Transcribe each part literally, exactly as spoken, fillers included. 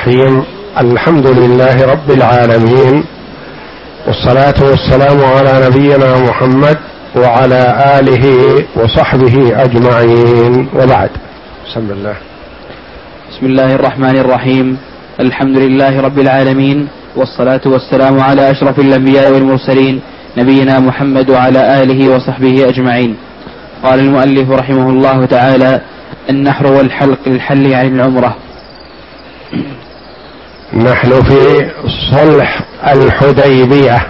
الرحيم. الحمد لله رب العالمين، والصلاة والسلام على نبينا محمد وعلى آله وصحبه أجمعين، وبعد. بسم الله. بسم الله الرحمن الرحيم. الحمد لله رب العالمين، والصلاة والسلام على أشرف الأنبياء والمرسلين نبينا محمد وعلى آله وصحبه أجمعين. قال المؤلف رحمه الله تعالى: النحر والحلق للحل عن العمرة. نحن في صلح الحديبية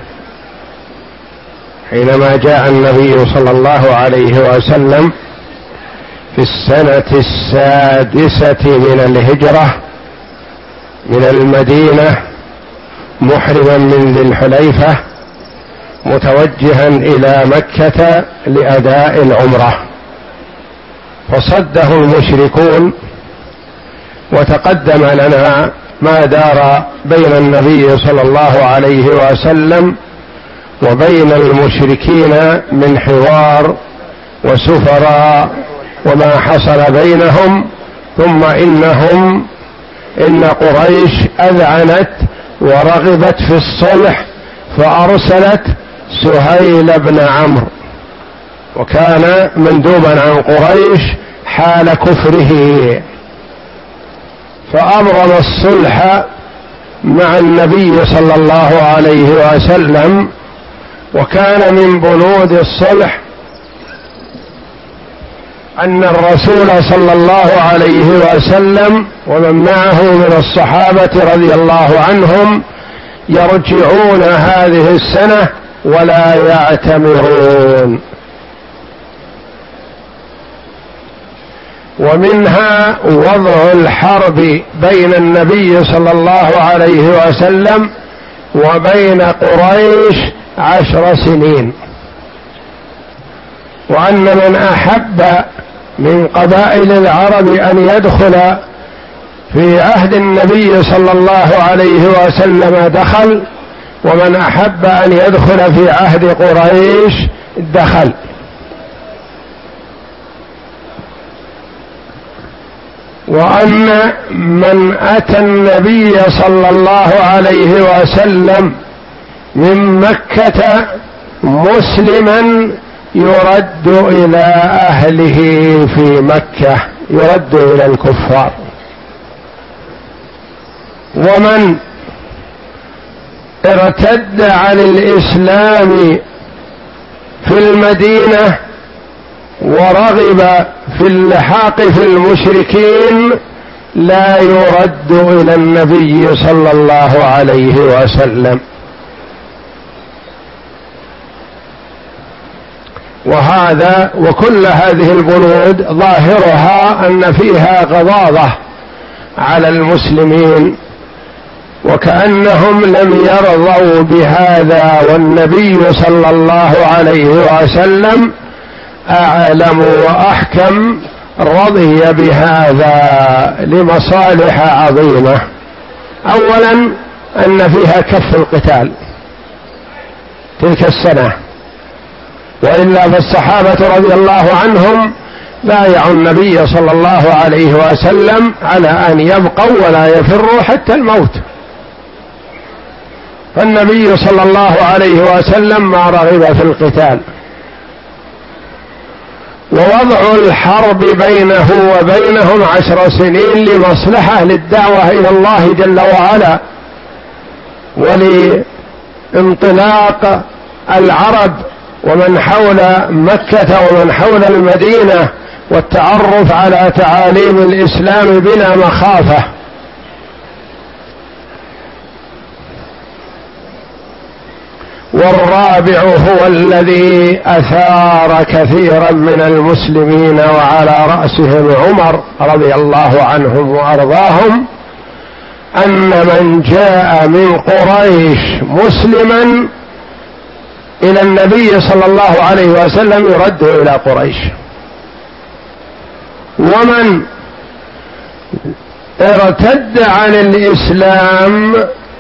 حينما جاء النبي صلى الله عليه وسلم في السنة السادسة من الهجرة من المدينة محرما من ذي الحليفة متوجها إلى مكة لأداء العمرة، فصده المشركون. وتقدم لنا ما دار بين النبي صلى الله عليه وسلم وبين المشركين من حوار وسفراء وما حصل بينهم. ثم إنهم إن قريش أذعنت ورغبت في الصلح فأرسلت سهيل بن عمرو، وكان مندوبا عن قريش حال كفره، فأبرم الصلح مع النبي صلى الله عليه وسلم. وكان من بنود الصلح أن الرسول صلى الله عليه وسلم ومن معه من الصحابة رضي الله عنهم يرجعون هذه السنة ولا يعتمرون. ومنها وضع الحرب بين النبي صلى الله عليه وسلم وبين قريش عشر سنين، وأن من أحب من قبائل العرب أن يدخل في عهد النبي صلى الله عليه وسلم دخل، ومن أحب أن يدخل في عهد قريش دخل. وأن من أتى النبي صلى الله عليه وسلم من مكة مسلما يرد إلى أهله في مكة، يرد إلى الكفار. ومن ارتد عن الإسلام في المدينة ورغب في اللحاق في المشركين لا يرد إلى النبي صلى الله عليه وسلم. وهذا وكل هذه البنود ظاهرها أن فيها غضاضة على المسلمين، وكأنهم لم يرضوا بهذا، والنبي صلى الله عليه وسلم أعلم وأحكم رضي بهذا لمصالح عظيمة. أولا أن فيها كف القتال تلك السنة، وإلا فالصحابة رضي الله عنهم بايعوا النبي صلى الله عليه وسلم على أن يبقوا ولا يفروا حتى الموت، فالنبي صلى الله عليه وسلم ما رغب في القتال. ووضع الحرب بينه وبينهم عشر سنين لمصلحة للدعوة إلى الله جل وعلا، ولانطلاق العرب ومن حول مكة ومن حول المدينة والتعرف على تعاليم الإسلام بلا مخافة. والرابع هو الذي أثار كثيرا من المسلمين وعلى رأسهم عمر رضي الله عنهم وأرضاهم، أن من جاء من قريش مسلما إلى النبي صلى الله عليه وسلم يرد إلى قريش، ومن ارتد عن الإسلام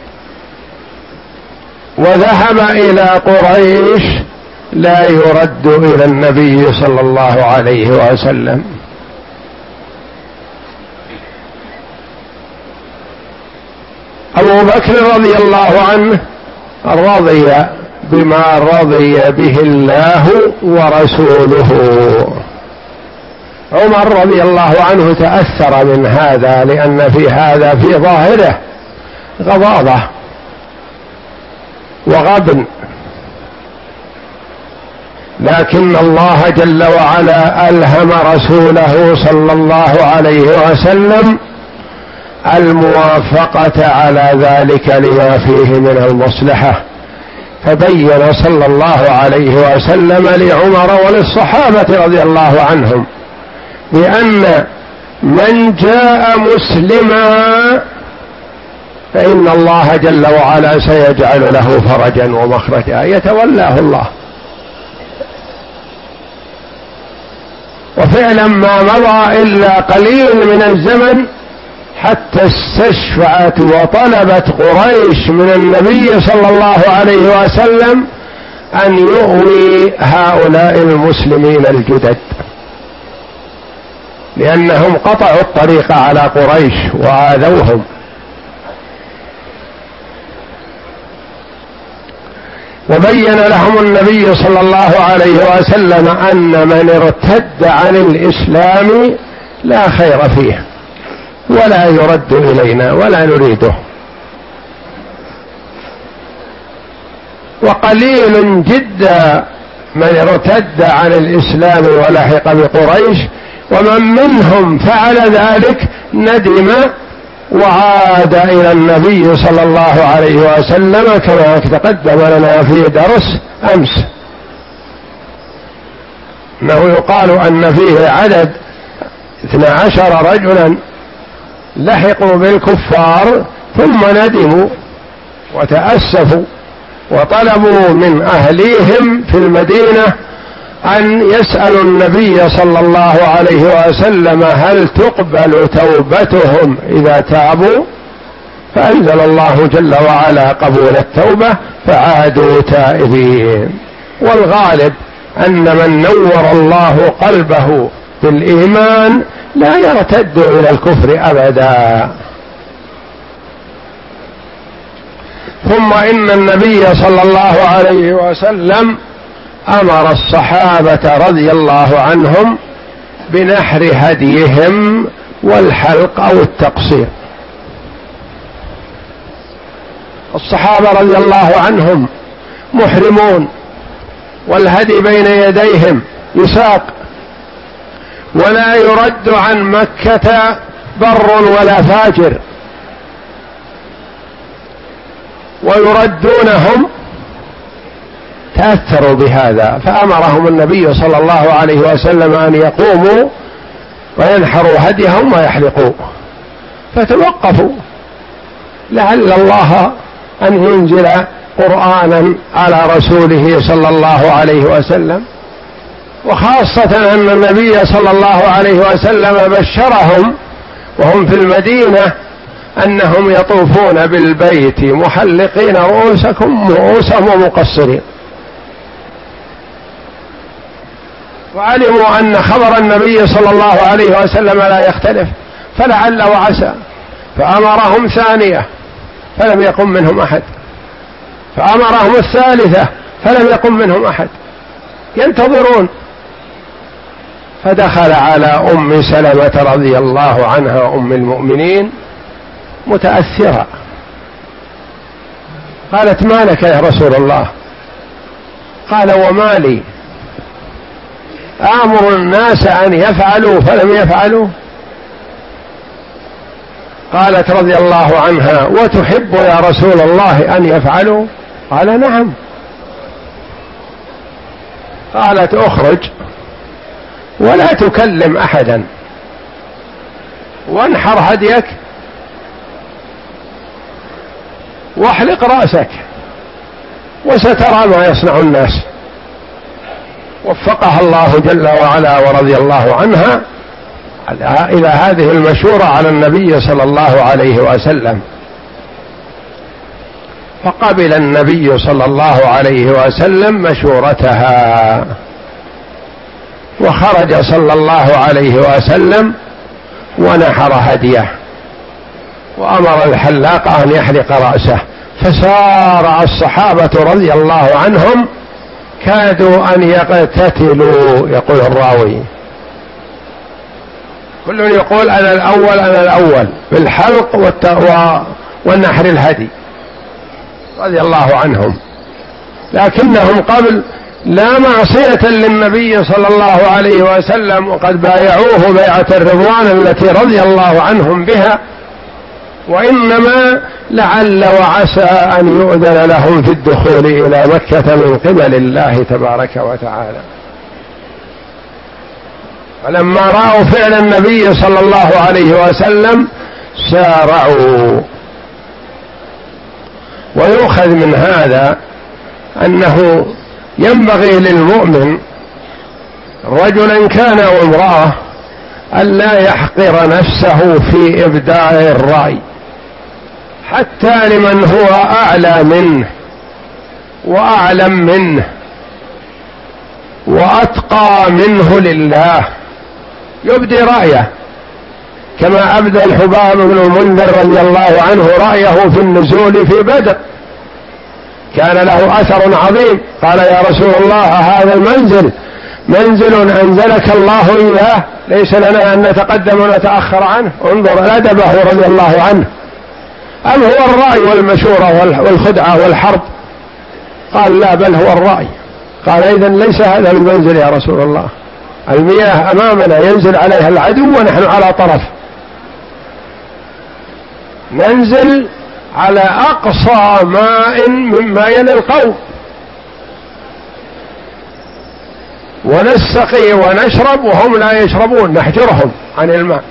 وذهب إلى قريش لا يرد إلى النبي صلى الله عليه وسلم. أبو بكر رضي الله عنه رضي بما رضي به الله ورسوله. عمر رضي الله عنه تأثر من هذا، لأن في هذا في ظاهره غضاضة وغبن، لكن الله جل وعلا ألهم رسوله صلى الله عليه وسلم الموافقة على ذلك لما فيه من المصلحة، فبين صلى الله عليه وسلم لعمر وللصحابة رضي الله عنهم بأن من جاء مسلما فإن الله جل وعلا سيجعل له فرجا ومخرجا يتولاه الله. وفعلا ما مضى إلا قليل من الزمن حتى استشفعت وطلبت قريش من النبي صلى الله عليه وسلم أن يؤوي هؤلاء المسلمين الجدد، لأنهم قطعوا الطريق على قريش وآذوهم. وبين لهم النبي صلى الله عليه وسلم أن من ارتد عن الإسلام لا خير فيه ولا يرد إلينا ولا نريده، وقليل جدا من ارتد عن الإسلام ولحق بقريش، ومن منهم فعل ذلك ندم وعاد إلى النبي صلى الله عليه وسلم كما تقدم لنا في درس أمس، أنه يقال أن فيه عدد اثنى عشر رجلا لحقوا بالكفار ثم ندموا وتأسفوا وطلبوا من أهليهم في المدينة أن يسألوا النبي صلى الله عليه وسلم هل تقبل توبتهم إذا تابوا، فأنزل الله جل وعلا قبول التوبة فعادوا تائبين. والغالب أن من نور الله قلبه بالإيمان لا يرتد إلى الكفر أبدا. ثم إن النبي صلى الله عليه وسلم أمر الصحابة رضي الله عنهم بنحر هديهم والحلق أو التقصير. الصحابة رضي الله عنهم محرمون والهدي بين يديهم يساق، ولا يرد عن مكة بر ولا فاجر، ويردونهم، تأثروا بهذا فأمرهم النبي صلى الله عليه وسلم أن يقوموا وينحروا هديهم ويحلقوا، فتوقفوا لعل الله أن ينزل قرآنا على رسوله صلى الله عليه وسلم، وخاصة أن النبي صلى الله عليه وسلم بشرهم وهم في المدينة أنهم يطوفون بالبيت محلقين رؤوسكم رؤوسهم ومقصرين، وعلموا أن خبر النبي صلى الله عليه وسلم لا يختلف، فلعل وعسى، فأمرهم ثانية فلم يقم منهم أحد، فأمرهم الثالثة فلم يقم منهم أحد، ينتظرون. فدخل على أم سلمة رضي الله عنها أم المؤمنين متأثرة، قالت ما لك يا رسول الله؟ قال وما لي، آمر الناس أن يفعلوا فلم يفعلوا؟ قالت رضي الله عنها وتحب يا رسول الله أن يفعلوا؟ قال نعم. قالت اخرج ولا تكلم أحدا وانحر هديك واحلق رأسك وسترى ما يصنع الناس. وفقها الله جل وعلا ورضي الله عنها إلى هذه المشورة على النبي صلى الله عليه وسلم، فقبل النبي صلى الله عليه وسلم مشورتها، وخرج صلى الله عليه وسلم ونحر هديه وأمر الحلاق أن يحلق رأسه، فسارع الصحابة رضي الله عنهم كادوا أن يقتتلوا. يقول الراوي كل يقول أنا الأول أنا الأول بالحلق والنحر الهدي رضي الله عنهم، لكنهم قبل لا معصية للنبي صلى الله عليه وسلم، وقد بايعوه بيعة الرضوان التي رضي الله عنهم بها، وإنما لعل وعسى أن يؤذن لهم في الدخول إلى مكة من قبل الله تبارك وتعالى. فلما رأوا فعل النبي صلى الله عليه وسلم سارعوا. ويؤخذ من هذا أنه ينبغي للمؤمن رجلا كان أو امرأة ألا يحقر نفسه في إبداع الرأي حتى لمن هو أعلى منه وأعلم منه وأتقى منه لله، يبدي رأيه، كما أبدى الحباب بن المنذر رضي الله عنه رأيه في النزول في بدر، كان له أثر عظيم. قال يا رسول الله هذا المنزل منزل أنزلك الله إياه، ليس لنا أن نتقدم ونتأخر عنه، انظر أدبه رضي الله عنه. أم هو الرأي والمشورة والخدعة والحرب؟ قال لا، بل هو الرأي. قال إذن ليس هذا المنزل يا رسول الله، المياه أمامنا ينزل عليها العدو ونحن على طرف، ننزل على أقصى ماء مما يلي القوم ونستقي ونشرب وهم لا يشربون، نحجرهم عن الماء،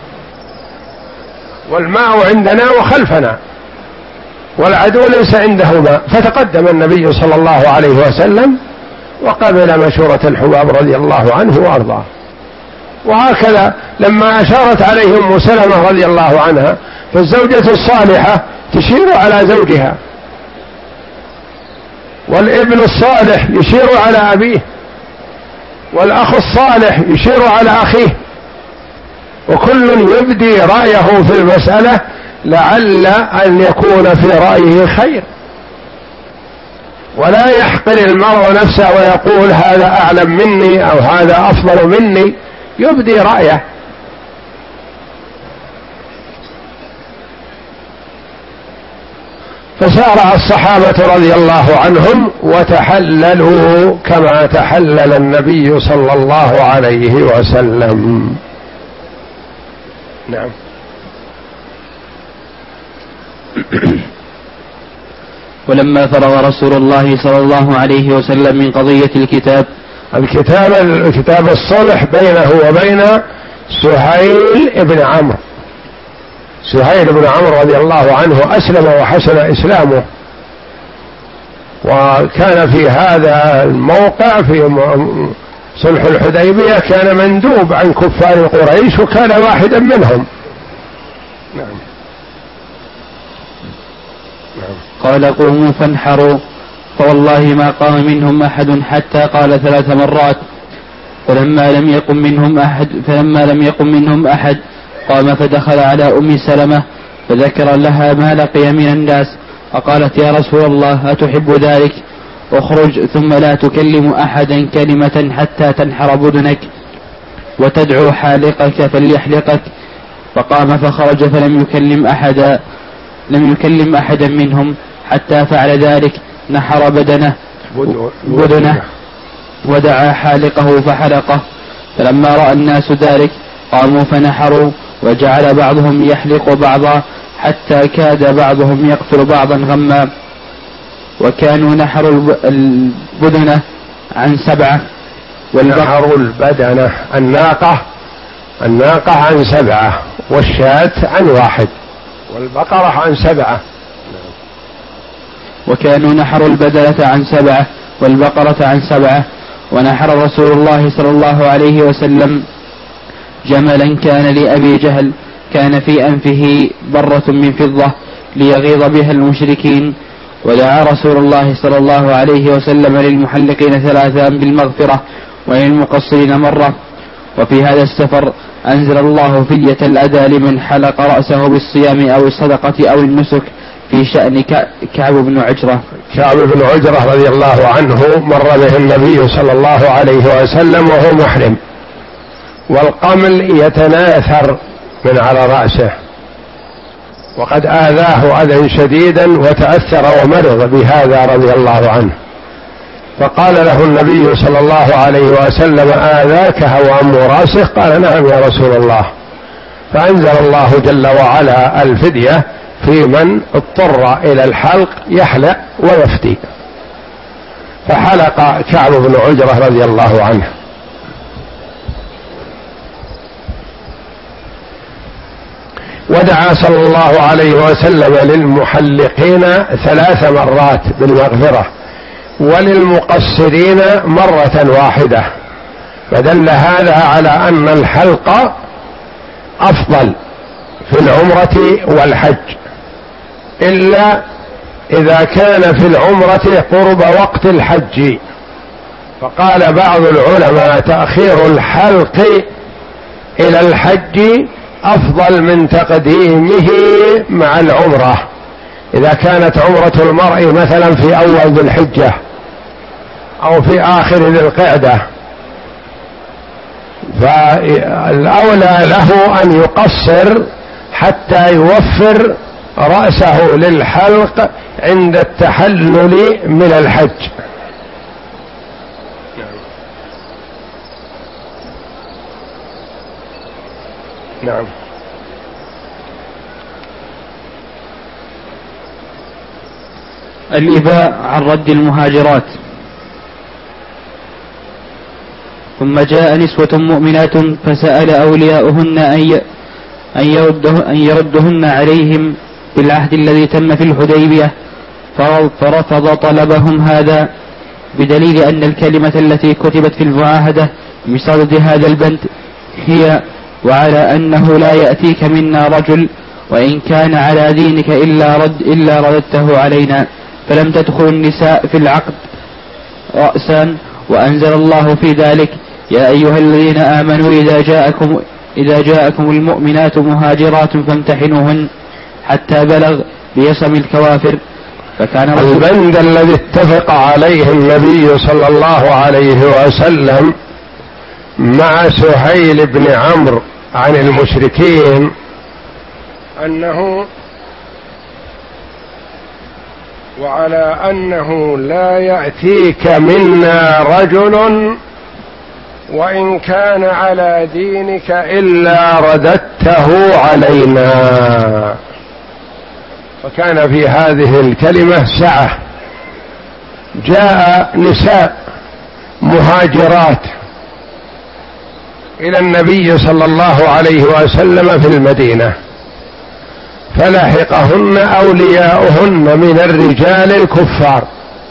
والماء عندنا وخلفنا والعدو ليس عنده ماء. فتقدم النبي صلى الله عليه وسلم وقبل مشورة الحباب رضي الله عنه وأرضاه. وهكذا لما أشارت عليه أم سلمة رضي الله عنها، فالزوجة الصالحة تشير على زوجها، والابن الصالح يشير على أبيه، والأخ الصالح يشير على أخيه، وكل يبدي رأيه في المسألة لعل أن يكون في رأيه خير، ولا يحقر المرء نفسه ويقول هذا أعلم مني أو هذا أفضل مني، يبدي رأيه. فسارع الصحابة رضي الله عنهم وتحللوا كما تحلل النبي صلى الله عليه وسلم. نعم. ولما فرغ رسول الله صلى الله عليه وسلم من قضية الكتاب الكتاب الكتاب الصلح بينه وبين سهيل بن عمرو، سهيل بن عمرو رضي الله عنه أسلم وحسن إسلامه، وكان في هذا الموقع في صلح الحديبية كان مندوب عن كفار قريش وكان واحدا منهم. نعم. نعم. قال قوموا فانحروا، فوالله ما قام منهم أحد حتى قال ثلاث مرات، فلما لم يقم منهم أحد فلما لم يقم منهم أحد قام فدخل على أم سلمة فذكر لها ما لقي من الناس، فقالت يا رسول الله أتحب ذلك؟ اخرج ثم لا تكلم أحدا كلمة حتى تنحر بدنك وتدعو حالقك فليحلقك. فقام فخرج فلم يكلم أحدا لم يكلم أحدا منهم حتى فعل ذلك، نحر بدنه بدنه ودعا حالقه فحلقه. فلما رأى الناس ذلك قاموا فنحروا، وجعل بعضهم يحلق بعضا حتى كاد بعضهم يقتل بعضا غما. وكانوا نحروا البدنة عن سبعة، نحروا البدنة الناقة الناقة عن سبعة، والشاة عن واحد، والبقرة عن سبعة. وكانوا نحروا البدنة عن سبعة والبقرة عن سبعة. ونحر رسول الله صلى الله عليه وسلم جملا كان لأبي جهل كان في أنفه برة من فضة ليغيظ بها المشركين، ودعا رسول الله صلى الله عليه وسلم للمحلقين ثلاثا بالمغفرة وللمقصرين مرة. وفي هذا السفر أنزل الله فدية الأذى لمن حلق رأسه بالصيام أو الصدقة أو النسك في شأن كعب بن عجرة. كعب بن عجرة رضي الله عنه مر به النبي صلى الله عليه وسلم وهو محرم، والقمل يتناثر من على رأسه، وقد آذاه أذى شديدا وتأثر ومرض بهذا رضي الله عنه، فقال له النبي صلى الله عليه وسلم: آذاك هوام راسه؟ قال: نعم يا رسول الله. فأنزل الله جل وعلا الفدية في من اضطر إلى الحلق يحلق ويفدي، فحلق كعب بن عجرة رضي الله عنه. ودعا صلى الله عليه وسلم للمحلقين ثلاث مرات بالمغفرة، وللمقصرين مرة واحدة، فدل هذا على أن الحلق أفضل في العمرة والحج، إلا إذا كان في العمرة قرب وقت الحج، فقال بعض العلماء: تأخير الحلق إلى الحج أفضل من تقديمه مع العمرة، إذا كانت عمرة المرء مثلا في أول ذي الحجة أو في آخر ذي القعدة، فالأولى له أن يقصر حتى يوفر رأسه للحلق عند التحلل من الحج. نعم. الإباء عن رد المهاجرات. ثم جاء نسوة مؤمنات فسأل أولياؤهن أن يردهن عليهم بالعهد الذي تم في الحديبية، فرفض طلبهم هذا بدليل أن الكلمة التي كتبت في المعاهدة بصدد هذا البند هي: وعلى أنه لا يأتيك منا رجل وإن كان على دينك إلا رد إلا رددته علينا، فلم تدخل النساء في العقد رأسا. وأنزل الله في ذلك: يا أيها الذين آمنوا إذا جاءكم إذا جاءكم المؤمنات مهاجرات فامتحنوهن حتى بلغ بيصم الكوافر. فكان البند الذي اتفق عليه النبي صلى الله عليه وسلم مع سهيل بن عمرو عن المشركين أنه وعلى أنه لا يأتيك منا رجل وإن كان على دينك إلا رددته علينا، فكان في هذه الكلمة سعة. جاء نساء مهاجرات إلى النبي صلى الله عليه وسلم في المدينة، فلحقهن أولياؤهن من الرجال الكفار،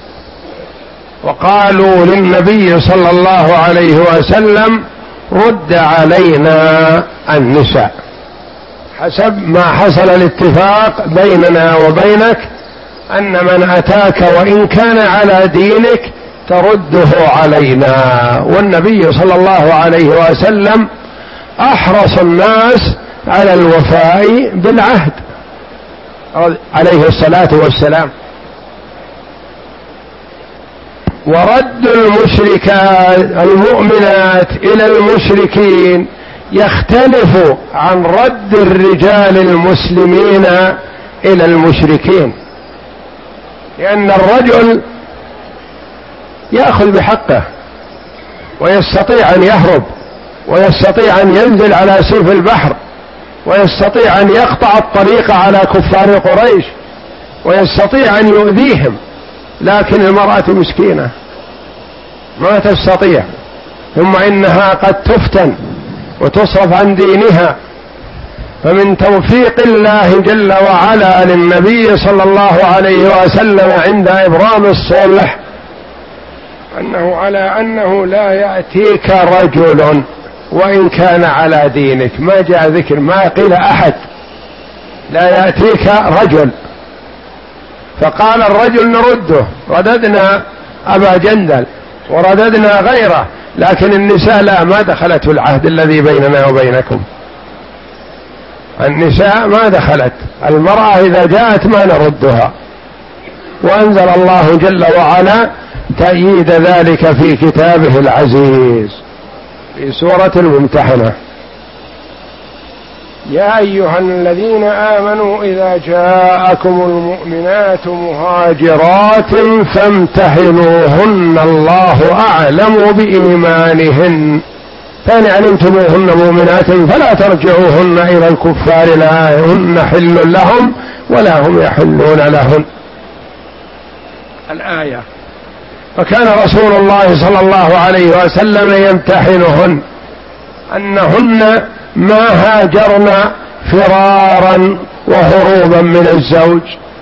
وقالوا للنبي صلى الله عليه وسلم: رد علينا النساء، حسب ما حصل الاتفاق بيننا وبينك أن من أتاك وإن كان على دينك ترده علينا. والنبي صلى الله عليه وسلم أحرص الناس على الوفاء بالعهد عليه الصلاة والسلام. ورد المشركات المؤمنات إلى المشركين يختلف عن رد الرجال المسلمين إلى المشركين، لأن الرجل يأخذ بحقه ويستطيع أن يهرب، ويستطيع أن ينزل على سيف البحر، ويستطيع أن يقطع الطريق على كفار قريش، ويستطيع أن يؤذيهم. لكن المرأة مسكينة ما تستطيع، ثم إنها قد تفتن وتصرف عن دينها. فمن توفيق الله جل وعلا للنبي صلى الله عليه وسلم عند إبرام الصلح أنه على أنه لا يأتيك رجل وإن كان على دينك، ما جاء ذكر، ما قيل أحد، لا يأتيك رجل. فقال الرجل نرده، رددنا أبا جندل ورددنا غيره، لكن النساء لا، ما دخلت العهد الذي بيننا وبينكم، النساء ما دخلت، المرأة إذا جاءت ما نردها. وأنزل الله جل وعلا تأييد ذلك في كتابه العزيز في سورة الممتحنة: يا أيها الذين آمنوا إذا جاءكم المؤمنات مهاجرات فامتحنوهن الله أعلم بإيمانهن فإن علمتموهن مؤمنات فلا ترجعوهن إلى الكفار لا هن حل لهم ولا هم يحلون لهن. الآية. فكان رسول الله صلى الله عليه وسلم يمتحنهن أنهن ما هاجرن فرارا وهروبا من الزوج،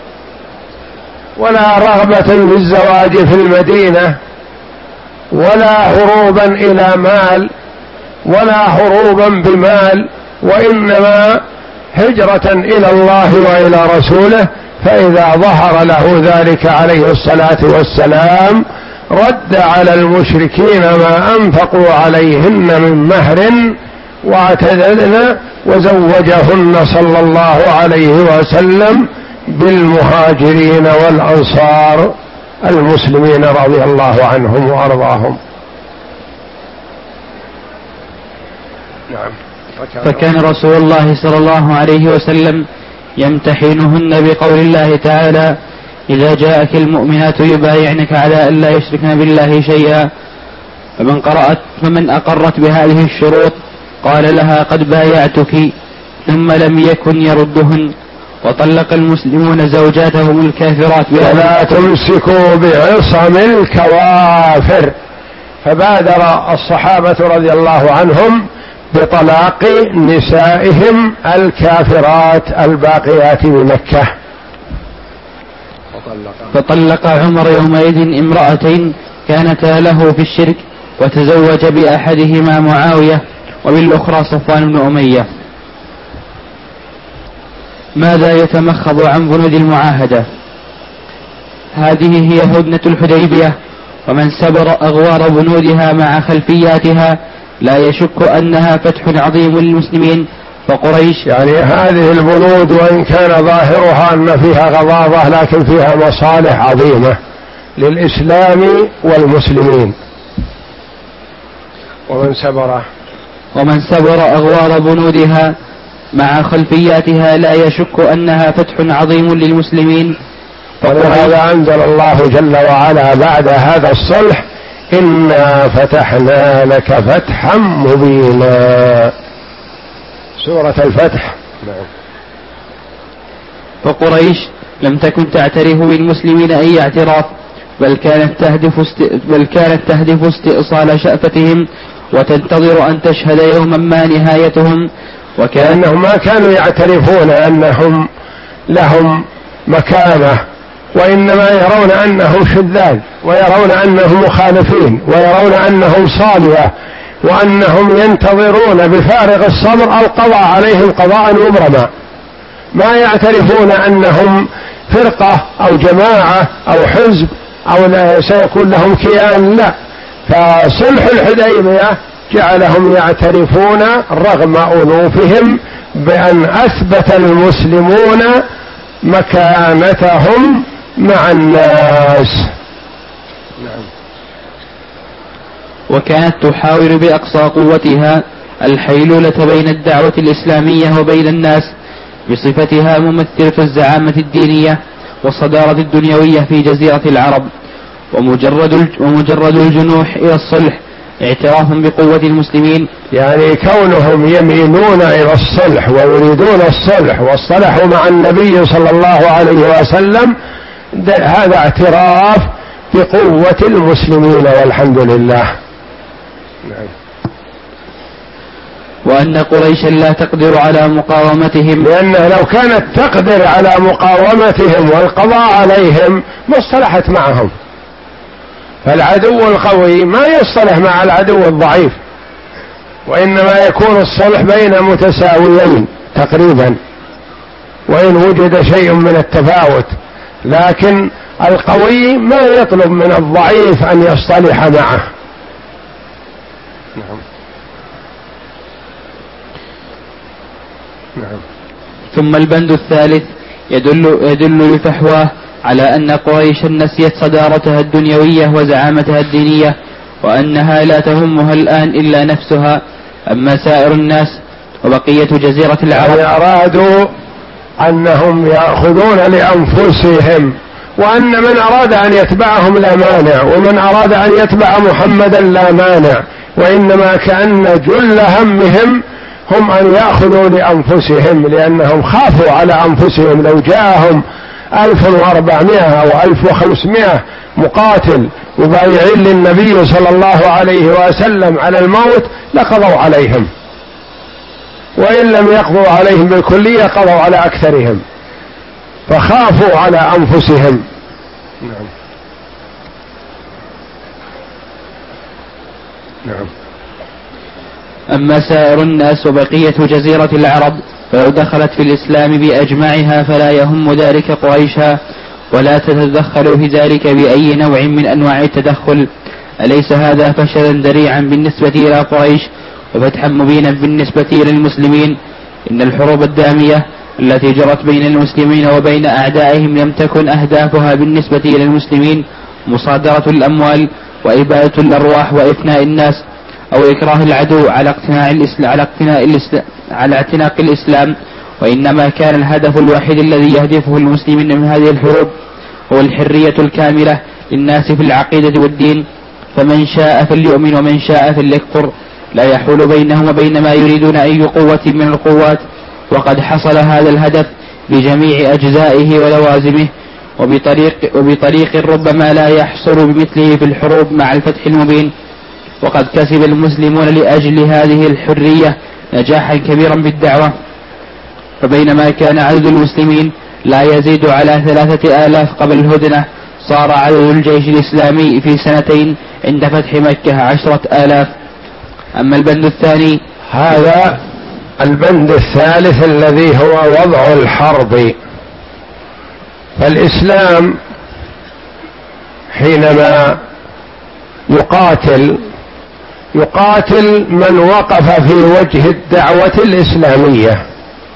ولا رغبة بالزواج في المدينة، ولا هروبا إلى مال، ولا هروبا بمال، وإنما هجرة إلى الله وإلى رسوله. فإذا ظهر له ذلك عليه الصلاة والسلام رد على المشركين ما أنفقوا عليهن من مهر واعتددن وزوجهن صلى الله عليه وسلم بالمهاجرين والأنصار المسلمين رضي الله عنهم وأرضاهم. نعم. فكان رسول الله صلى الله عليه وسلم يمتحنهن بقول الله تعالى: إذا جاءك المؤمنات يبايعنك على أن لا يشركن بالله شيئا فمن قرأت فمن أقرت بهذه الشروط قال لها قد بايعتك، ثم لم يكن يردهن. وطلق المسلمون زوجاتهم الكافرات ولا تمسكوا بعصم الكوافر. فبادر الصحابة رضي الله عنهم بطلاق نسائهم الكافرات الباقيات بمكة. فطلق عمر يومئذ امرأتين كانتا له في الشرك، وتزوج بأحدهما معاوية وبالأخرى صفوان بن أمية. ماذا يتمخض عن بنود المعاهدة؟ هذه هي هدنة الحديبية، ومن سبر أغوار بنودها مع خلفياتها لا يشك أنها فتح عظيم للمسلمين. فقريش يعني هذه البنود وإن كان ظاهرها أن فيها غضاضة لكن فيها مصالح عظيمة للإسلام والمسلمين. ومن سبر ومن سبر أغوار بنودها مع خلفياتها لا يشك أنها فتح عظيم للمسلمين. ولهذا أنزل الله جل وعلا بعد هذا الصلح: إنا فتحنا لك فتحا مبينا. سورة الفتح. فقريش لم تكن تعترف بالمسلمين أي اعتراف، بل كانت تهدف است... بل كانت تهدف استئصال شأفتهم وتنتظر أن تشهد يوما ما نهايتهم. وكأنهم ما كانوا يعترفون أنهم لهم مكانة، وإنما يرون أنهم شذاذ، ويرون أنهم مخالفين، ويرون أنهم صالحة، وأنهم ينتظرون بفارغ الصبر القضاء عليهم قضاء مبرما. ما يعترفون أنهم فرقة أو جماعة أو حزب أو لا سيكون لهم كيان، لا. فصلح الحديبية جعلهم يعترفون رغم أنوفهم بأن أثبت المسلمون مكانتهم مع الناس. نعم. وكانت تحاول بأقصى قوتها الحيلولة بين الدعوة الإسلامية وبين الناس بصفتها ممثلة الزعامة الدينية والصدارة الدنيوية في جزيرة العرب، ومجرد ومجرد الجنوح إلى الصلح اعتراف بقوة المسلمين. يعني كونهم يميلون إلى الصلح ويريدون الصلح واصطلحوا مع النبي صلى الله عليه وسلم، هذا اعتراف بقوة المسلمين والحمد لله. وأن قريشا لا تقدر على مقاومتهم، لأنها لو كانت تقدر على مقاومتهم والقضاء عليهم ما اصطلحت معهم. فالعدو القوي ما يصطلح مع العدو الضعيف، وإنما يكون الصلح بين متساويين تقريبا، وإن وجد شيء من التفاوت، لكن القوي ما يطلب من الضعيف أن يصطلح معه. نعم. ثم البند الثالث يدل, يدل بفحواه على أن قريشا نسيت صدارتها الدنيوية وزعامتها الدينية، وأنها لا تهمها الآن إلا نفسها. أما سائر الناس وبقية جزيرة العرب يعني أرادوا أنهم يأخذون لأنفسهم، وأن من أراد أن يتبعهم لا مانع، ومن أراد أن يتبع محمدا لا مانع، وإنما كأن جل همهم هم أن يأخذوا لأنفسهم، لأنهم خافوا على أنفسهم. لو جاءهم ألف وأربعمائة أو ألف وخمسمائة مقاتل مبايعين للنبي صلى الله عليه وسلم على الموت لقضوا عليهم، وإن لم يقضوا عليهم بالكلية قضوا على أكثرهم، فخافوا على أنفسهم. نعم. نعم. أما سائر الناس وبقية جزيرة العرب فلو دخلت في الإسلام بأجمعها فلا يهم ذلك قريشا، ولا تتدخل في ذلك بأي نوع من أنواع التدخل. أليس هذا فشلا ذريعا بالنسبة إلى قريش وفتحا مبينا بالنسبة إلى المسلمين؟ إن الحروب الدامية التي جرت بين المسلمين وبين أعدائهم لم تكن أهدافها بالنسبة إلى المسلمين مصادرة الأموال وإبادة الأرواح وإفناء الناس أو إكراه العدو على اقتناع الإسلام على اقتناع الإسلام على اعتناق الإسلام، وإنما كان الهدف الوحيد الذي يهدفه المسلمين من هذه الحروب هو الحرية الكاملة للناس في العقيدة والدين، فمن شاء فليؤمن ومن شاء فليكفر، لا يحول بينهم وبين ما يريدون أي قوة من القوات. وقد حصل هذا الهدف بجميع أجزائه ولوازمه وبطريق, وبطريق ربما لا يحصل بمثله في الحروب مع الفتح المبين. وقد كسب المسلمون لأجل هذه الحرية نجاحا كبيرا بالدعوة، فبينما كان عدد المسلمين لا يزيد على ثلاثة آلاف قبل الهدنة، صار عدد الجيش الإسلامي في سنتين عند فتح مكة عشرة آلاف. أما البند الثاني، هذا البند الثالث الذي هو وضع الحرب. فالإسلام حينما يقاتل يقاتل من وقف في وجه الدعوة الإسلامية،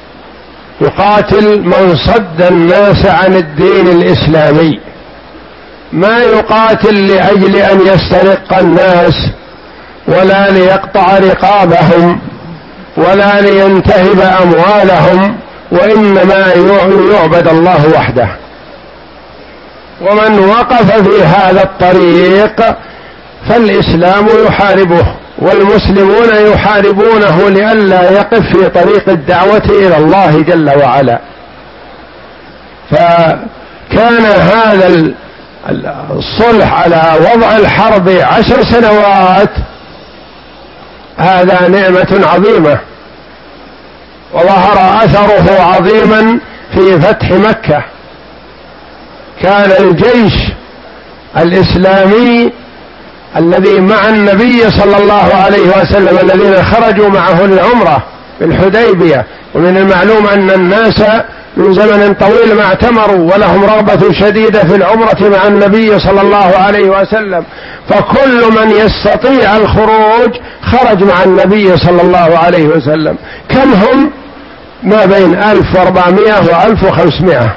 يقاتل من صد الناس عن الدين الإسلامي، ما يقاتل لأجل أن يسترق الناس ولا ليقطع رقابهم ولا لينتهب أموالهم، وإنما يعبد الله وحده. ومن وقف في هذا الطريق فالإسلام يحاربه، والمسلمون يحاربونه لئلا يقف في طريق الدعوة إلى الله جل وعلا. فكان هذا الصلح على وضع الحرب عشر سنوات هذا نعمة عظيمة، وظهر أثره عظيما في فتح مكة. كان الجيش الإسلامي الذي مع النبي صلى الله عليه وسلم الذين خرجوا معه للعمرة في الحديبية، ومن المعلوم أن الناس من زمن طويل ما اعتمروا ولهم رغبة شديدة في العمرة مع النبي صلى الله عليه وسلم، فكل من يستطيع الخروج خرج مع النبي صلى الله عليه وسلم. كم هم؟ ما بين ألف وأربعمائة وألف وخمسمائة.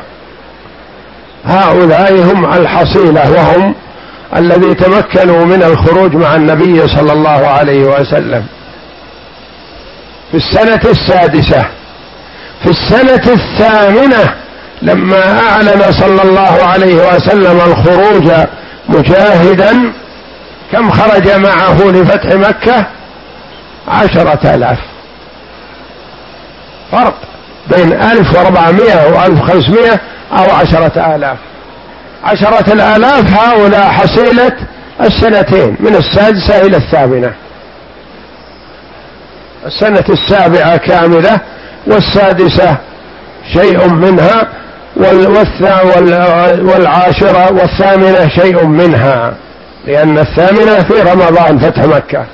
هؤلاء هم الحصيلة، وهم الذي تمكنوا من الخروج مع النبي صلى الله عليه وسلم. في السنة السادسة، في السنة الثامنة لما أعلن صلى الله عليه وسلم الخروج مجاهدا، كم خرج معه لفتح مكة؟ عشرة آلاف. فرق بين ألف وأربعمائة وألف وخمسمائة أو عشرة آلاف. عشرة الآلاف هؤلاء حصيلة السنتين من السادسة إلى الثامنة. السنة السابعة كاملة والسادسة شيء منها والعاشرة والثامنة شيء منها، لأن الثامنة في رمضان فتح مكة.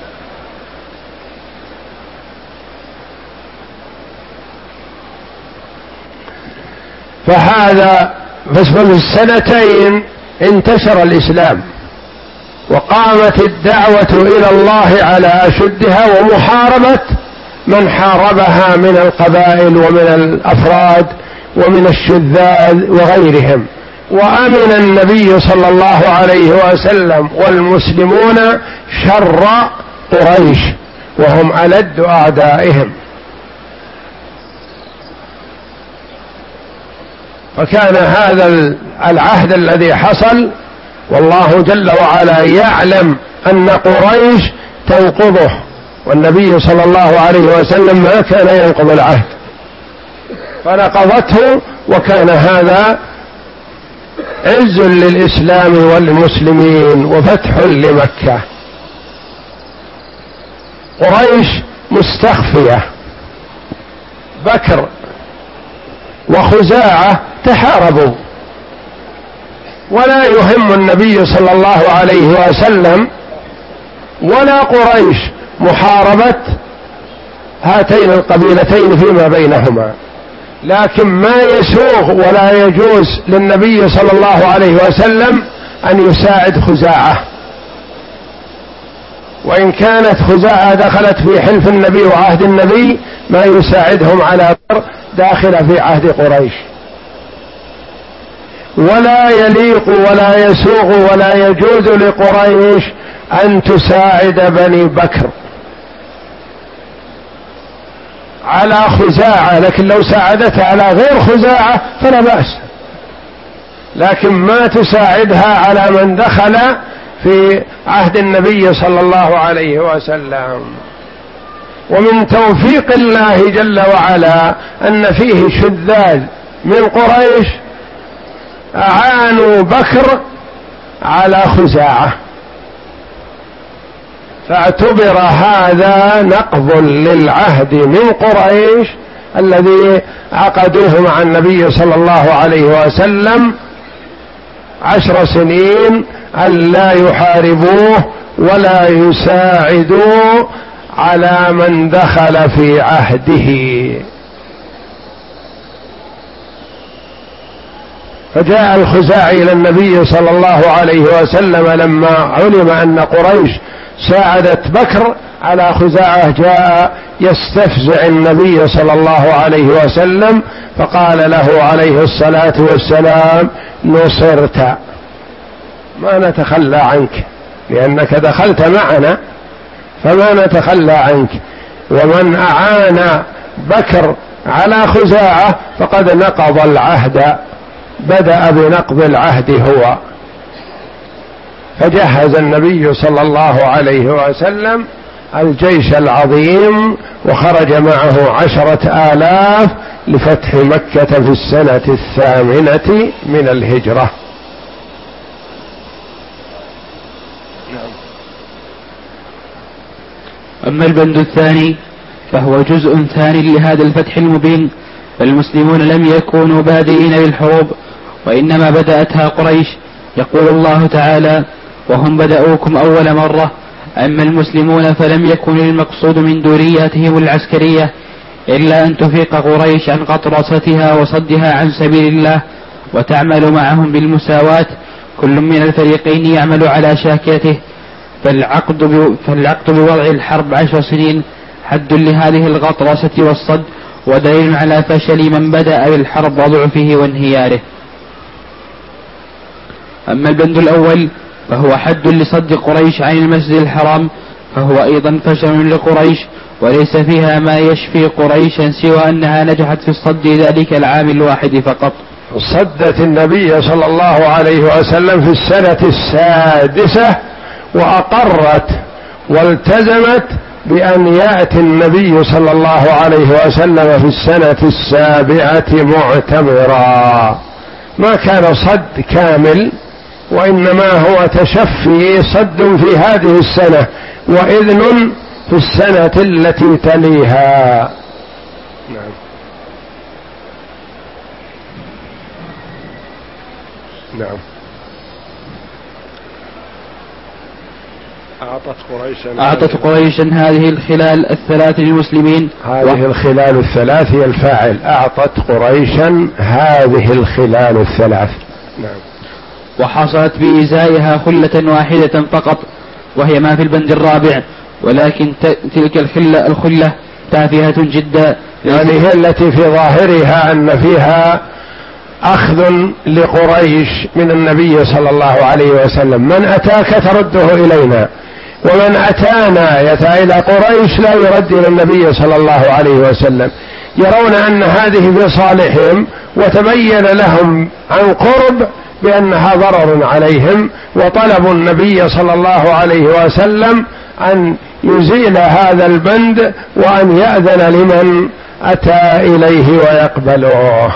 فهذا في السنتين انتشر الإسلام وقامت الدعوة إلى الله على أشدها، ومحاربة من حاربها من القبائل ومن الأفراد ومن الشذاذ وغيرهم، وأمن النبي صلى الله عليه وسلم والمسلمون شر قريش وهم ألد أعدائهم. فكان هذا العهد الذي حصل والله جل وعلا يعلم أن قريش تنقضه، والنبي صلى الله عليه وسلم ما كان ينقض العهد فنقضته، وكان هذا عز للإسلام والمسلمين وفتح لمكة. قريش مستخفية، بكر وخزاعة تحاربوا، ولا يهم النبي صلى الله عليه وسلم ولا قريش محاربة هاتين القبيلتين فيما بينهما، لكن ما يسوغ ولا يجوز للنبي صلى الله عليه وسلم أن يساعد خزاعة، وإن كانت خزاعة دخلت في حلف النبي وعهد النبي ما يساعدهم على داخل في عهد قريش. ولا يليق ولا يسوغ ولا يجوز لقريش أن تساعد بني بكر على خزاعة، لكن لو ساعدتها على غير خزاعة فلا بأس، لكن ما تساعدها على من دخل في عهد النبي صلى الله عليه وسلم. ومن توفيق الله جل وعلا أن فيه شذاذ من قريش أعانوا بكر على خزاعة، فاعتبر هذا نقض للعهد من قريش الذي عقدوه مع النبي صلى الله عليه وسلم عشر سنين أن لا يحاربوه ولا يساعدوا على من دخل في عهده. فجاء الخزاعي إلى النبي صلى الله عليه وسلم لما علم أن قريش ساعدت بكر على خزاعة، جاء يستفزع النبي صلى الله عليه وسلم فقال له عليه الصلاة والسلام: نصرت، ما نتخلى عنك لأنك دخلت معنا فما نتخلى عنك، ومن أعان بكر على خزاعة فقد نقض العهد، بدأ بنقض العهد هو. فجهز النبي صلى الله عليه وسلم الجيش العظيم وخرج معه عشرة آلاف لفتح مكة في السنة الثامنة من الهجرة. أما البند الثاني فهو جزء ثاني لهذا الفتح المبين، فالمسلمون لم يكونوا بادئين للحروب وإنما بدأتها قريش. يقول الله تعالى: وهم بدأوكم أول مرة. أما المسلمون فلم يكن المقصود من دورياتهم العسكرية إلا أن تفيق قريش عن قطرستها وصدها عن سبيل الله وتعمل معهم بالمساواة، كل من الفريقين يعمل على شاكلته. فالعقد, فالعقد بوضع الحرب عشر سنين حد لهذه الغطرسة والصد، ودليل على فشل من بدأ بالحرب وضعفه وانهياره. أما البند الأول فهو حد لصد قريش عن المسجد الحرام، فهو أيضا فشل لقريش، وليس فيها ما يشفي قريشا سوى أنها نجحت في الصد ذلك العام الواحد فقط. صدت النبي صلى الله عليه وسلم في السنة السادسة، وأقرت والتزمت بأن يأتي النبي صلى الله عليه وسلم في السنة السابعة معتمرا. ما كان صد كامل، وإنما هو تشفي صد في هذه السنة وإذن في السنة التي تليها. نعم. نعم. أعطت قريشا أعطت قريشا هذه الخلال الثلاث للمسلمين. هذه الخلال الثلاث هي الفاعل، أعطت قريشا هذه الخلال الثلاث. نعم. وحصلت بإزائها خلة واحدة فقط، وهي ما في البند الرابع، ولكن تلك الخلة, الخلة تافهة جدا، يعني هي التي في ظاهرها أن فيها أخذ لقريش من النبي صلى الله عليه وسلم، من أتاك ترده إلينا، ومن أتانا يتى إلى قريش لا يرد إلى النبي صلى الله عليه وسلم. يرون أن هذه في صالحهم، وتبين لهم عن قرب بأنها ضرر عليهم، وطلبوا النبي صلى الله عليه وسلم أن يزيل هذا البند وأن يأذن لمن أتى إليه ويقبله.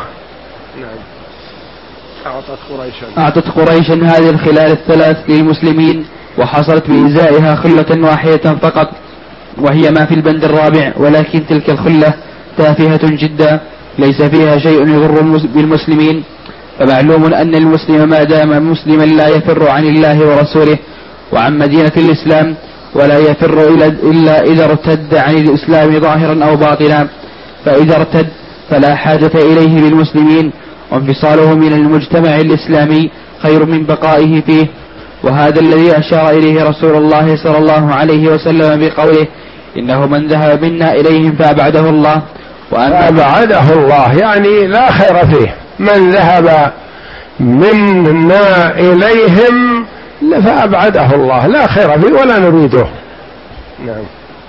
أعطت قريش أعطت قريش هذه الخلال الثلاث للمسلمين، وحصلت بإزائها خلة واحدة فقط، وهي ما في البند الرابع، ولكن تلك الخلة تافهة جدا ليس فيها شيء يضر بالمسلمين. فمعلوم أن المسلم ما دام مسلما لا يفر عن الله ورسوله وعن مدينة الإسلام، ولا يفر إلا إذا ارتد عن الإسلام ظاهرا أو باطنا، فإذا ارتد فلا حاجة إليه بالمسلمين، وانفصاله من المجتمع الإسلامي خير من بقائه فيه. وهذا الذي أشار إليه رسول الله صلى الله عليه وسلم بقوله إنه من ذهب منا إليهم فأبعده الله. فأبعده الله يعني لا خير فيه، من ذهب منا إليهم فأبعده الله لا خير فيه ولا نريده. نعم.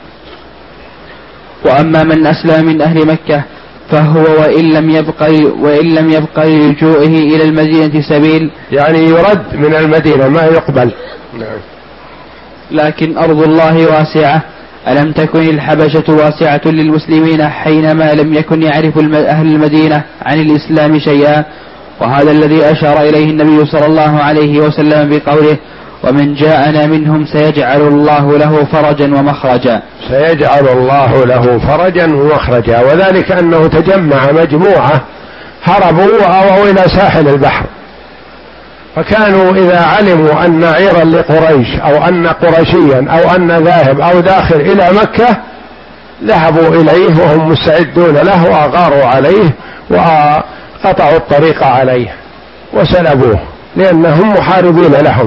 وأما من أسلم من أهل مكة فهو وإن لم يبقى وإن لم يبقى للجوئه إلى المدينة سبيل، يعني يرد من المدينة ما يقبل. نعم. لكن أرض الله واسعة، ألم تكن الحبشة واسعة للمسلمين حينما لم يكن يعرف أهل المدينة عن الإسلام شيئا. وهذا الذي أشار إليه النبي صلى الله عليه وسلم بقوله ومن جاءنا منهم سيجعل الله له فرجا ومخرجا. سيجعل الله له فرجا ومخرجا، وذلك أنه تجمع مجموعة هربوا وأووا إلى ساحل البحر، فكانوا إذا علموا أن عيرا لقريش أو أن قرشيا أو أن ذاهب أو داخل إلى مكة ذهبوا إليه وهم مستعدون له، وأغاروا عليه وقطعوا الطريق عليه وسلبوه لأنهم محاربين لهم.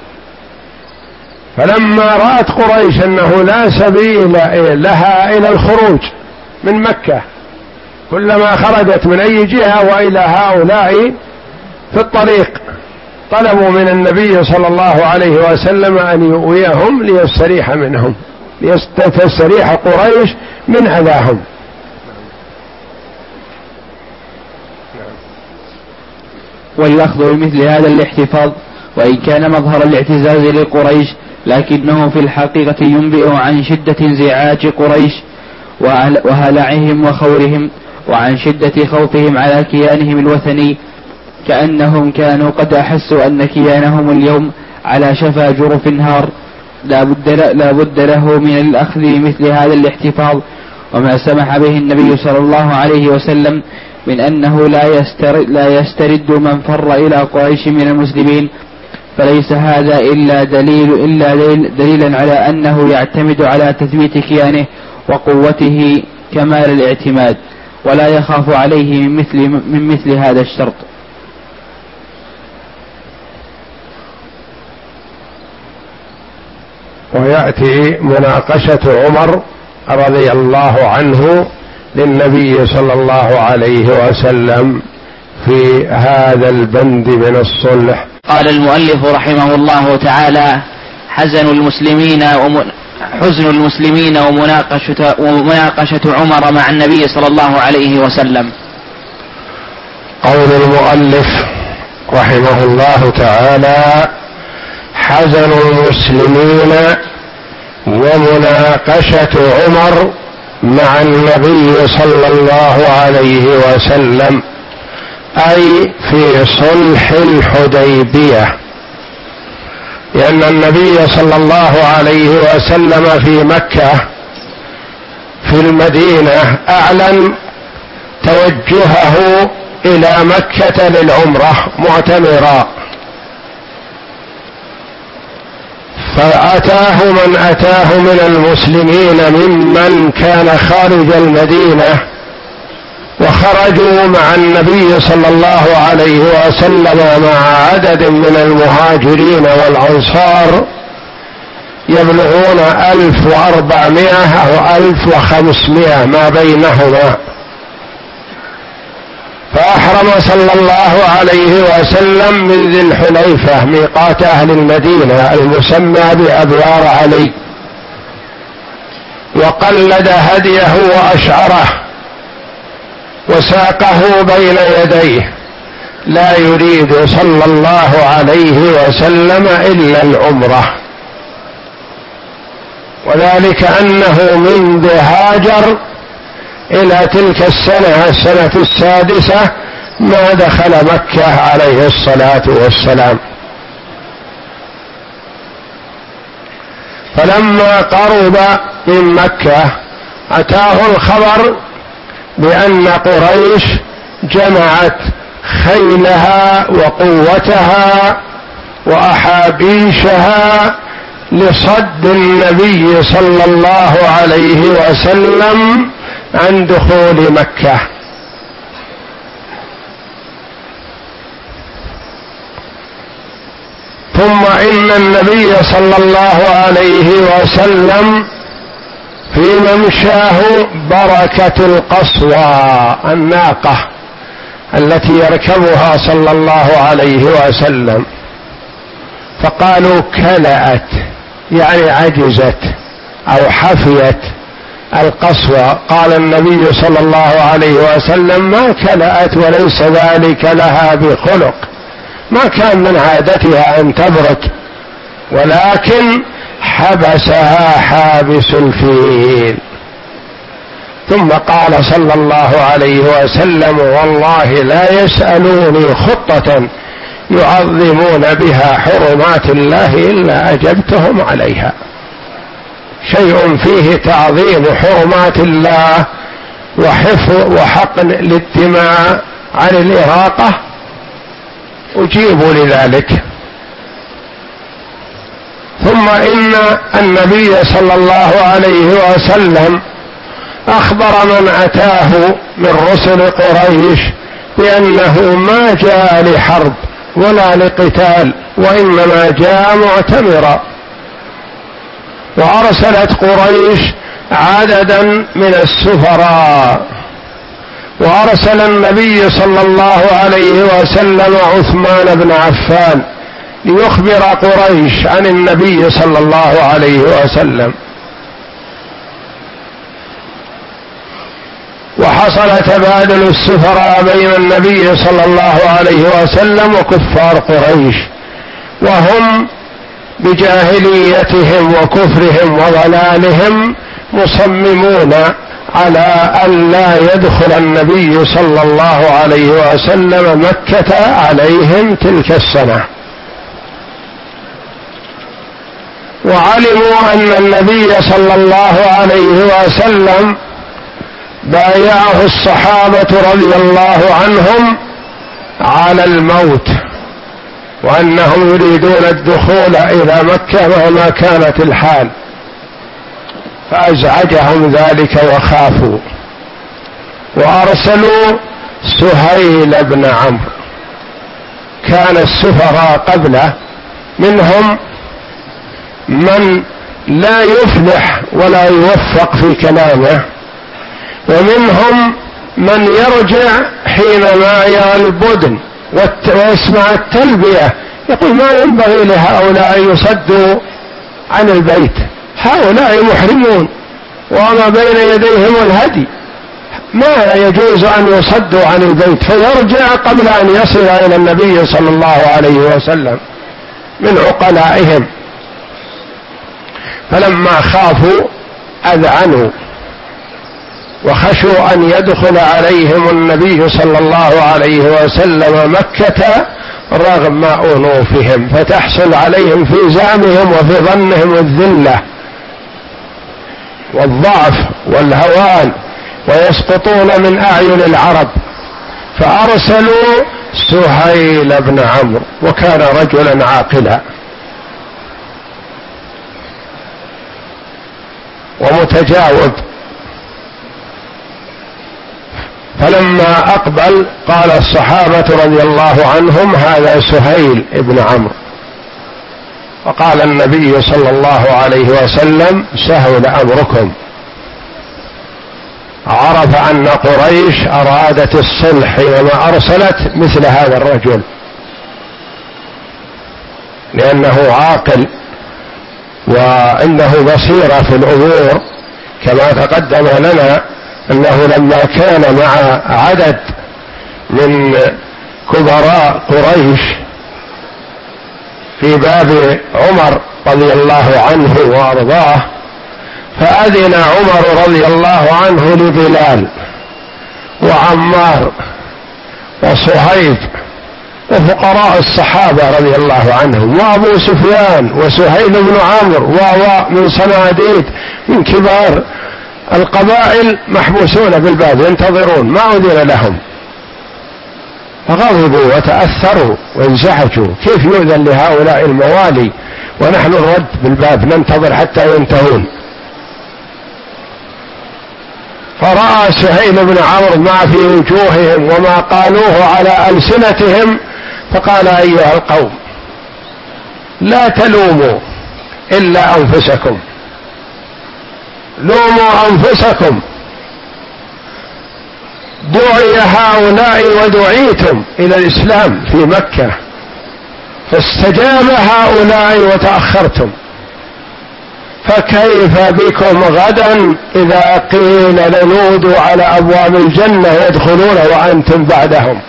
فلما رأت قريش أنه لا سبيل لها إلى الخروج من مكة، كلما خرجت من أي جهة وإلى هؤلاء في الطريق طلبوا من النبي صلى الله عليه وسلم أن يؤويهم ليستريح منهم، ليستريح قريش من أذاهم. والأخذ بمثل هذا الاحتفاظ وإن كان مظهر الاعتزاز لقريش، لكنه في الحقيقة ينبئ عن شدة انزعاج قريش وهلعهم وخورهم، وعن شدة خوفهم على كيانهم الوثني، كأنهم كانوا قد أحسوا أن كيانهم اليوم على شفا جرف نهار، لا بد, لا بد له من الأخذ بمثل هذا الاحتفاظ. وما سمح به النبي صلى الله عليه وسلم من أنه لا يسترد, لا يسترد من فر إلى قريش من المسلمين، فليس هذا إلا دليل إلا دليل دليلا على أنه يعتمد على تثبيت كيانه وقوته كمال الاعتماد، ولا يخاف عليه من مثل, من مثل هذا الشرط. ويأتي مناقشة عمر رضي الله عنه للنبي صلى الله عليه وسلم في هذا البند من الصلح. قال المؤلف رحمه الله تعالى: حزن المسلمين حزن المسلمين ومناقشة, ومناقشة عمر مع النبي صلى الله عليه وسلم. قول المؤلف رحمه الله تعالى: حزن المسلمين ومناقشة عمر مع النبي صلى الله عليه وسلم، أي في صلح الحديبية، لأن النبي صلى الله عليه وسلم في مكة في المدينة أعلن توجهه إلى مكة للعمرة معتمرا، فأتاه من أتاه من المسلمين ممن كان خارج المدينة، وخرجوا مع النبي صلى الله عليه وسلم مع عدد من المهاجرين والأنصار يبلغون ألف وأربعمائة أو ألف وخمسمائة ما بينهما. فأحرم صلى الله عليه وسلم من ذي الحليفة ميقات أهل المدينة المسمى بأبيار علي، وقلد هديه وأشعره وساقه بين يديه، لا يريد صلى الله عليه وسلم إلا العمرة، وذلك أنه منذ هاجر إلى تلك السنة السنة السادسة ما دخل مكة عليه الصلاة والسلام. فلما قرب من مكة أتاه الخبر بأن قريش جمعت خيلها وقوتها وأحابيشها لصد النبي صلى الله عليه وسلم عن دخول مكة. ثم إن النبي صلى الله عليه وسلم في ممشاه بركة القصوى الناقة التي يركبها صلى الله عليه وسلم، فقالوا كلأت يعني عجزت أو حفيت القصوى. قال النبي صلى الله عليه وسلم ما كلأت وليس ذلك لها بخلق، ما كان من عادتها أن تبرك، ولكن حبسها حابس الفيل. ثم قال صلى الله عليه وسلم والله لا يسألوني خطة يعظمون بها حرمات الله إلا أجبتهم عليها. شيء فيه تعظيم حرمات الله وحفظ وحقن للدماء عن الإراقة أجيبوا لذلك. ثم إن النبي صلى الله عليه وسلم أخبر من أتاه من رسل قريش بأنه ما جاء لحرب ولا لقتال، وإنما جاء معتمرا. وأرسلت قريش عددا من السفراء، وأرسل النبي صلى الله عليه وسلم عثمان بن عفان ليخبر قريش عن النبي صلى الله عليه وسلم. وحصل تبادل السفراء بين النبي صلى الله عليه وسلم وكفار قريش، وهم بجاهليتهم وكفرهم وضلالهم مصممون على أن لا يدخل النبي صلى الله عليه وسلم مكة عليهم تلك السنة. وعلموا أن النبي صلى الله عليه وسلم بايعه الصحابة رضي الله عنهم على الموت، وأنهم يريدون الدخول إلى مكة مهما كانت الحال، فأزعجهم ذلك وخافوا، وأرسلوا سهيل بن عمرو. كان السفراء قبله منهم من لا يفلح ولا يوفق في كلامه، ومنهم من يرجع حينما يرى البدن ويسمع التلبية يقول ما ينبغي لهؤلاء يصدوا عن البيت، هؤلاء محرمون وما بين يديهم الهدي، ما يجوز أن يصدوا عن البيت، فيرجع قبل أن يصل إلى النبي صلى الله عليه وسلم من عقلائهم. فلما خافوا أذعنوا وخشوا أن يدخل عليهم النبي صلى الله عليه وسلم مكة رغم أنوفهم، فتحصل عليهم في زعمهم وفي ظنهم الذلة والضعف والهوان ويسقطون من أعين العرب. فأرسلوا سهيل بن عمرو، وكان رجلا عاقلا ومتجاوب. فلما أقبل قال الصحابة رضي الله عنهم هذا سهيل بن عمرو فقال النبي صلى الله عليه وسلم سهل أمركم. عرف أن قريش أرادت الصلح حينما أرسلت مثل هذا الرجل، لأنه عاقل وعنده بصيرة في الأمور، كما تقدم لنا أنه لما كان مع عدد من كبراء قريش في باب عمر رضي الله عنه وأرضاه، فأذن عمر رضي الله عنه لبلال وعمار وصهيب وفقراء الصحابة رضي الله عنهم وأبو سفيان وسهيل بن عمرو ومن صناديد من كبار القبائل محبوسون بالباب ينتظرون، ما أذن لهم، فغضبوا وتأثروا وانزعجوا، كيف يؤذن لهؤلاء الموالي ونحن نرد بالباب ننتظر حتى ينتهون؟ فرأى سهيل بن عمرو ما في وجوههم وما قالوه على ألسنتهم، فقال أيها القوم لا تلوموا إلا أنفسكم، لوموا أنفسكم، دعي هؤلاء ودعيتم إلى الإسلام في مكة فاستجاب هؤلاء وتأخرتم، فكيف بكم غدا إذا قيل لنودوا على أبواب الجنة يدخلون وأنتم بعدهم؟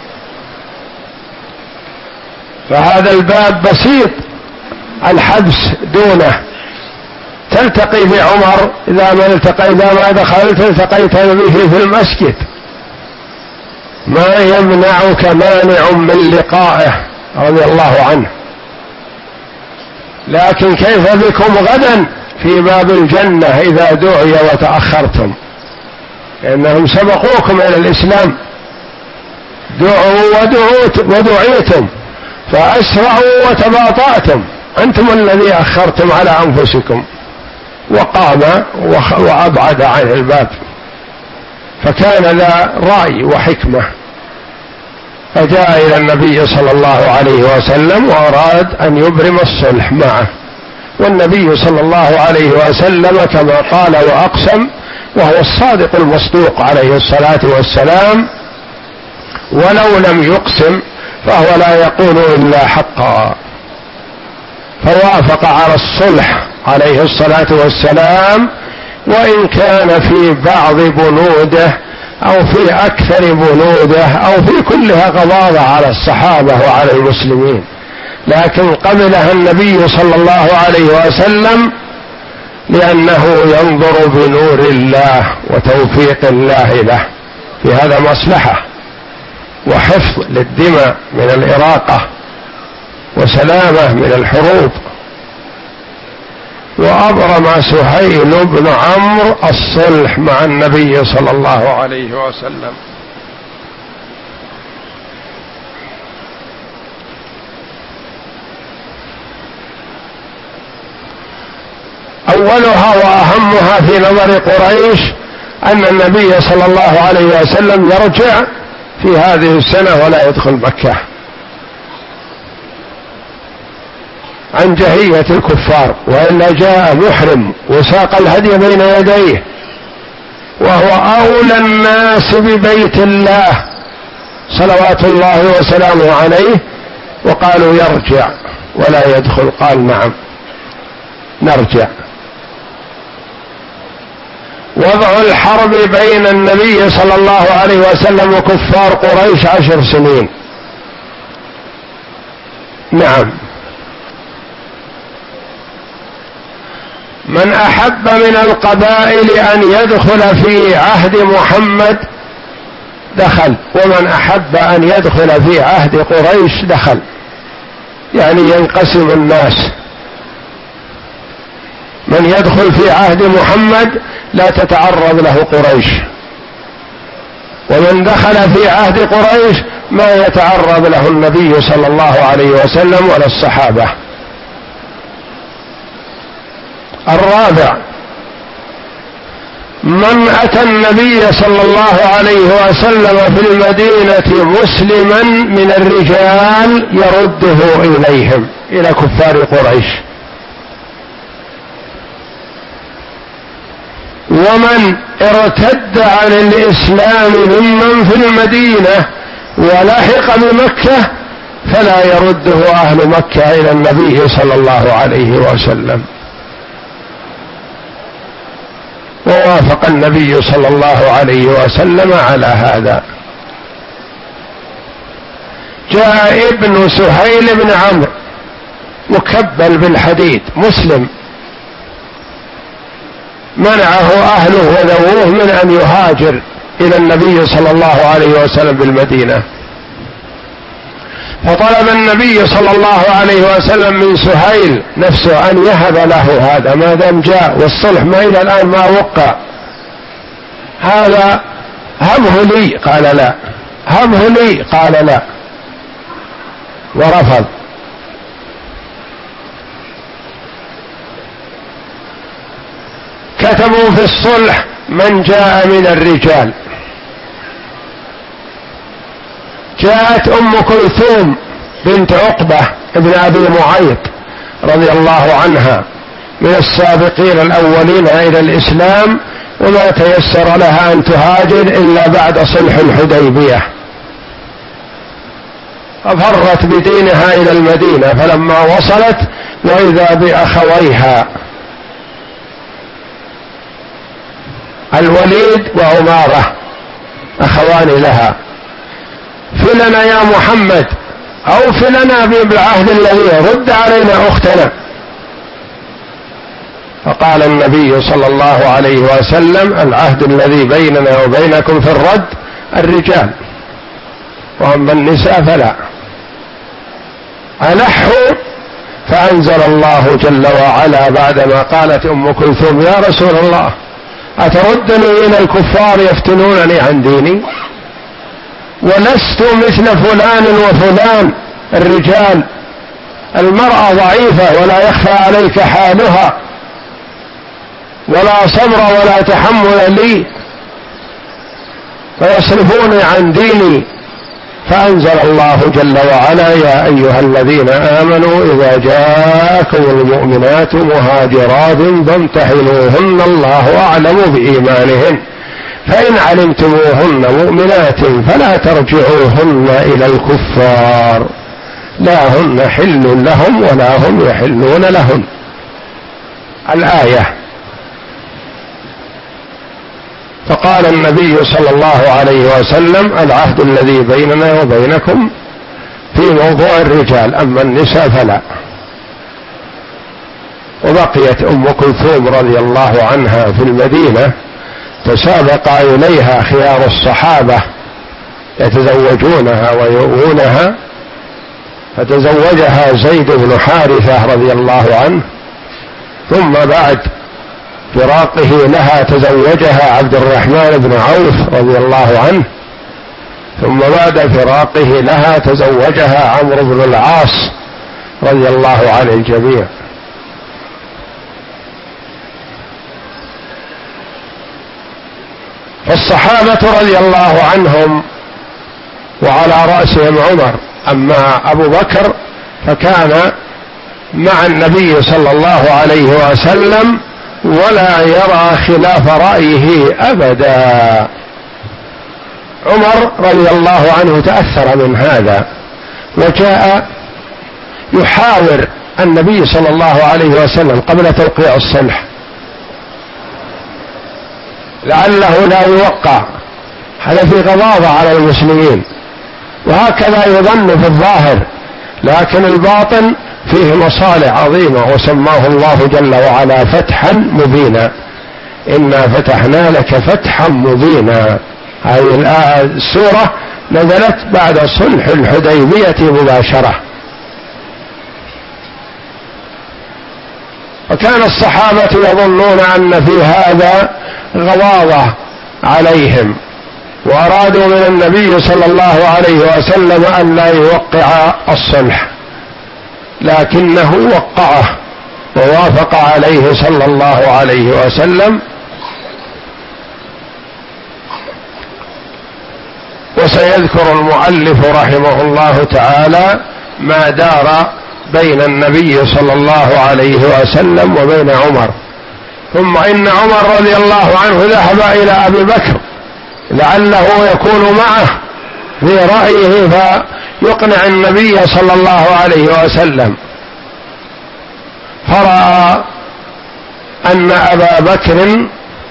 فهذا الباب بسيط الحبس دونه، تلتقي بعمر إذا ما التقى إذا ما دخلت التقيت به في المسجد، ما يمنعك مانع من لقائه رضي الله عنه. لكن كيف بكم غدا في باب الجنة إذا دعي وتأخرتم؟ لأنهم سبقوكم إلى الإسلام، دعوا ودعوت ودعيتم فأسرعوا وتباطأتم، أنتم الذي أخرتم على أنفسكم. وقام وأبعد عن الباب، فكان ذا رأي وحكمة، فجاء إلى النبي صلى الله عليه وسلم وأراد أن يبرم الصلح معه، والنبي صلى الله عليه وسلم كما قال وأقسم وهو الصادق المصدوق عليه الصلاة والسلام، ولو لم يقسم فهو لا يقول إلا حقا، فوافق على الصلح عليه الصلاة والسلام، وإن كان في بعض بنوده أو في أكثر بنوده أو في كلها غضاضة على الصحابة وعلى المسلمين، لكن قبلها النبي صلى الله عليه وسلم لأنه ينظر بنور الله وتوفيق الله له، في هذا مصلحة وحفظ للدماء من الإراقة وسلامة من الحروب. وأبرم سهيل بن عمرو الصلح مع النبي صلى الله عليه وسلم. أولها وأهمها في نظر قريش أن النبي صلى الله عليه وسلم يرجع في هذه السنة ولا يدخل مكة عن جهية الكفار، وإلا جاء محرم وساق الهدي بين يديه، وهو أولى الناس ببيت الله صلوات الله وسلامه عليه، وقالوا يرجع ولا يدخل، قال نعم نرجع. وضع الحرب بين النبي صلى الله عليه وسلم وكفار قريش عشر سنين. نعم، من أحب من القبائل أن يدخل في عهد محمد دخل، ومن أحب أن يدخل في عهد قريش دخل، يعني ينقسم الناس، من يدخل في عهد محمد لا تتعرض له قريش، ومن دخل في عهد قريش ما يتعرض له النبي صلى الله عليه وسلم ولا الصحابة. الرابع، من أتى النبي صلى الله عليه وسلم في المدينة مسلما من الرجال يرده إليهم، إلى كفار قريش، ومن ارتد عن الإسلام ممن في المدينة ولحق بمكة فلا يرده أهل مكة إلى النبي صلى الله عليه وسلم. ووافق النبي صلى الله عليه وسلم على هذا. جاء ابن سهيل بن عمرو مكبل بالحديد مسلم، منعه أهله وذووه من أن يهاجر إلى النبي صلى الله عليه وسلم بالمدينة، فطلب النبي صلى الله عليه وسلم من سهيل نفسه أن يهب له هذا ما دام جاء والصلح ما إلى الآن ما وقع، هذا هبه لي، قال لا. هبه لي، قال لا، ورفض. كتبوا في الصلح من جاء من الرجال. جاءت أم كلثوم بنت عقبة ابن أبي معيط رضي الله عنها من السابقين الأولين إلى الإسلام، وما تيسر لها أن تهاجر إلا بعد صلح الحديبية، ففرت بدينها إلى المدينة. فلما وصلت وإذا بأخويها الوليد وعمارة أخوان لها: فلنا يا محمد، أو فلنا بالعهد الذي رد علينا أختنا. فقال النبي صلى الله عليه وسلم: العهد الذي بيننا وبينكم في الرد الرجال، وأما النساء فلا. ألحوا، فأنزل الله جل وعلا بعدما قالت أم كلثوم: يا رسول الله، أتردني إلى الكفار يفتنونني عن ديني؟ ولست مثل فلان وفلان الرجال، المرأة ضعيفة ولا يخفى عليك حالها، ولا صبر ولا تحمل لي، فيصرفوني عن ديني. فأنزل الله جل وعلا: يا أيها الذين آمنوا إذا جاءكم المؤمنات مهاجرات فامتحنوهن الله أعلم بإيمانهن، فإن علمتموهن مؤمنات فلا ترجعوهن إلى الكفار، لا هن حل لهم ولا هم يحلون لهن. الآية. فقال النبي صلى الله عليه وسلم: العهد الذي بيننا وبينكم في موضوع الرجال، أما النساء فلا. وبقيت أم كلثوم رضي الله عنها في المدينة، تسابق إليها خيار الصحابة يتزوجونها ويؤونها، فتزوجها زيد بن حارثة رضي الله عنه، ثم بعد فراقه لها تزوجها عبد الرحمن بن عوف رضي الله عنه، ثم بعد فراقه لها تزوجها عمرو بن العاص رضي الله عن الجميع. فالصحابة رضي الله عنهم وعلى رأسهم عمر. أما أبو بكر فكان مع النبي صلى الله عليه وسلم ولا يرى خلاف رأيه أبدا. عمر رضي الله عنه تأثر من هذا، وجاء يحاور النبي صلى الله عليه وسلم قبل توقيع الصلح لعله لا يوقع، هذا في غضاضة على المسلمين، وهكذا يظن في الظاهر، لكن الباطن فيه مصالح عظيمة، وسماه الله جل وعلا فتحا مبينا. إنا فتحنا لك فتحا مبينا. هذه السورة نزلت بعد صلح الحديبية مباشرة. وكان الصحابة يظنون أن في هذا غضاضة عليهم، وأرادوا من النبي صلى الله عليه وسلم أن لا يوقع الصلح، لكنه وقعه ووافق عليه صلى الله عليه وسلم. وسيذكر المؤلف رحمه الله تعالى ما دار بين النبي صلى الله عليه وسلم وبين عمر ثم إن عمر رضي الله عنه ذهب إلى أبي بكر لعله يكون معه في رأيه فيقنع النبي صلى الله عليه وسلم، فرأى أن أبا بكر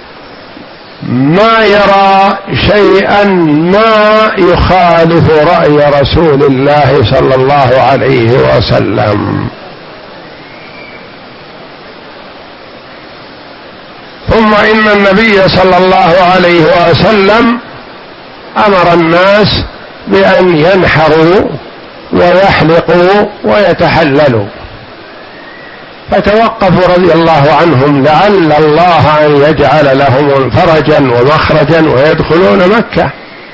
ما يرى شيئا ما يخالف رأي رسول الله صلى الله عليه وسلم. ثم إن النبي صلى الله عليه وسلم أمر الناس بأن ينحروا ويحلقوا ويتحللوا، فتوقفوا رضي الله عنهم لعل الله أن يجعل لهم فرجا ومخرجا ويدخلون مكة،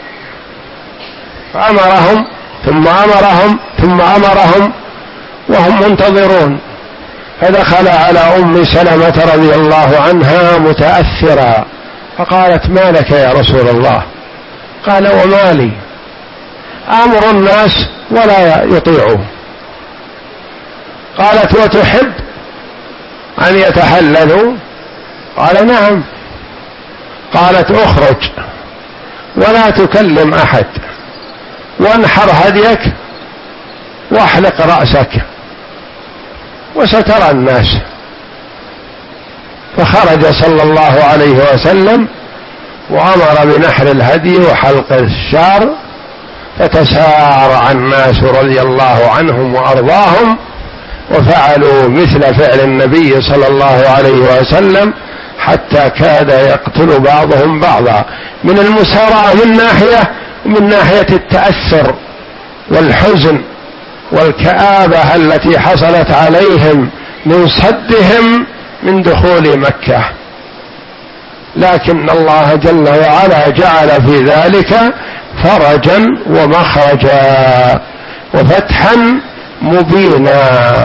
فأمرهم ثم أمرهم ثم أمرهم وهم منتظرون، فدخل على أم سلمة رضي الله عنها متأثرا فقالت: ما لك يا رسول الله؟ قال: وما لي، أمر الناس ولا يطيعوا. قالت: وتحب أن يتحللوا؟ قال: نعم. قالت: اخرج ولا تكلم أحد وانحر هديك واحلق رأسك وسترى الناس. فخرج صلى الله عليه وسلم وأمر بنحر الهدي وحلق الشعر، فتسارع الناس رضي الله عنهم وأرضاهم وفعلوا مثل فعل النبي صلى الله عليه وسلم، حتى كاد يقتل بعضهم بعضا من المسارعة من ناحية، ومن ناحية التأثر والحزن والكآبة التي حصلت عليهم من صدهم من دخول مكة. لكن الله جل وعلا جعل في ذلك فرجا ومخرجا وفتحا مبينا.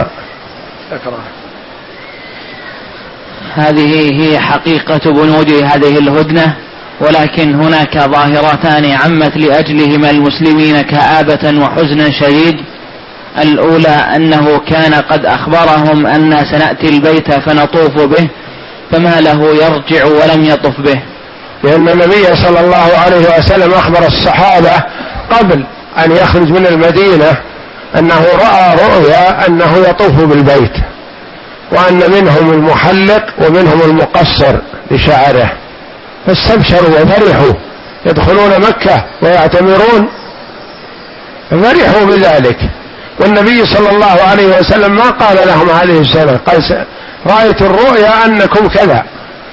هذه هي حقيقة بنود هذه الهدنة، ولكن هناك ظاهرتان عمت لأجلهما المسلمين كآبة وحزنا شديد. الأولى أنه كان قد أخبرهم أن سنأتي البيت فنطوف به، فما له يرجع ولم يطف به، لأن النبي صلى الله عليه وسلم أخبر الصحابة قبل أن يخرج من المدينة أنه رأى رؤيا أنه يطوف بالبيت، وأن منهم المحلق ومنهم المقصر لشعره، فاستبشروا وفرحوا يدخلون مكة ويعتمرون، فرحوا بذلك. والنبي صلى الله عليه وسلم ما قال لهم هذه السنة، قال: رأيت الرؤيا أنكم كذا.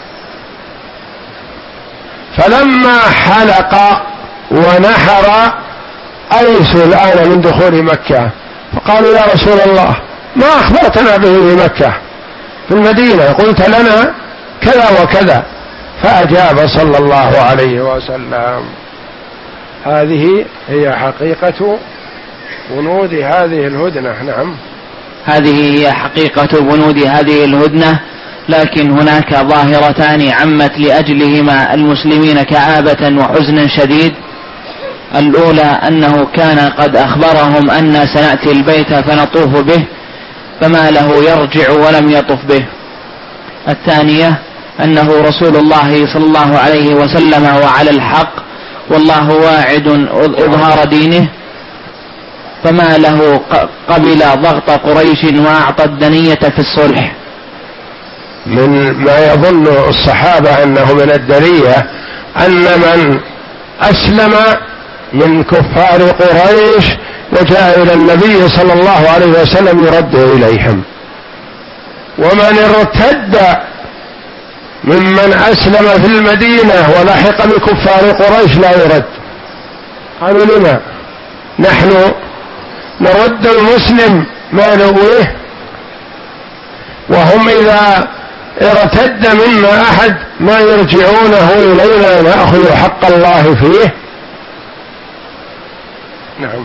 فلما حلق ونحر أيسوا الآن من دخول مكة، فقالوا: يا رسول الله ما أخبرتنا به في مكة، في المدينة قلت لنا كذا وكذا. فأجاب صلى الله عليه وسلم. هذه هي حقيقة بنود هذه الهدنة. نعم، هذه هي حقيقة بنود هذه الهدنة، لكن هناك ظاهرتان عمت لأجلهما المسلمين كآبة وحزنا شديد. الأولى أنه كان قد أخبرهم أن سنأتي البيت فنطوف به، فما له يرجع ولم يطف به. الثانية أنه رسول الله صلى الله عليه وسلم وعلى الحق، والله واعد إظهار دينه، فما له قبل ضغط قريش وأعطى الدنية في الصلح. من ما يظن الصحابة أنه من الدنية أن من أسلم من كفار قريش وجاء إلى النبي صلى الله عليه وسلم يرد إليهم، ومن ارتد ممن أسلم في المدينة ولحق بكفار قريش لا يرد. قالوا: لما؟ نحن نرد المسلم ما نبويه، وهم إذا ارتد منا أحد ما يرجعونه إلينا نأخذ حق الله فيه. نعم.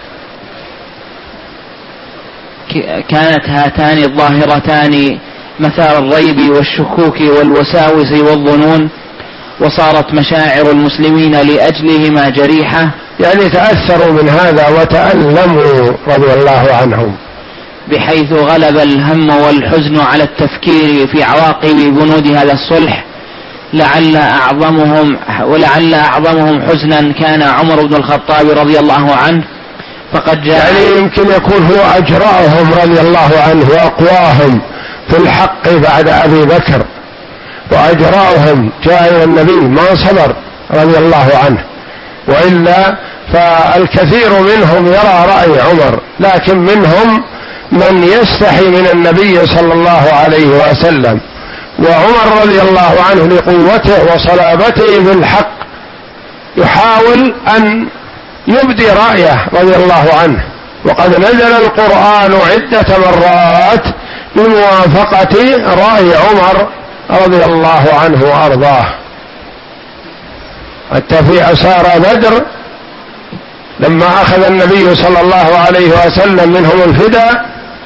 كانت هاتان الظاهرتان مثار الريب والشكوك والوساوس والظنون، وصارت مشاعر المسلمين لأجلهما جريحة، يعني تأثروا من هذا وتألموا رضي الله عنهم. بحيث غلب الهم والحزن على التفكير في عواقب بنود هذا الصلح، لعل أعظمهم ولعل أعظمهم حزنا كان عمر بن الخطاب رضي الله عنه، فقد جاء يعني يمكن يكون هو أجرأهم رضي الله عنه وأقواهم في الحق بعد أبي بكر، وأجرأهم جاء إلى النبي ما صبر رضي الله عنه، وإلا فالكثير منهم يرى رأي عمر، لكن منهم من يستحي من النبي صلى الله عليه وسلم، وعمر رضي الله عنه لقوته وصلابته في الحق يحاول أن يبدي رأيه رضي الله عنه، وقد نزل القرآن عدة مرات بموافقة رأي عمر رضي الله عنه وأرضاه. حتى في أسارى بدر لما أخذ النبي صلى الله عليه وسلم منهم الفداء،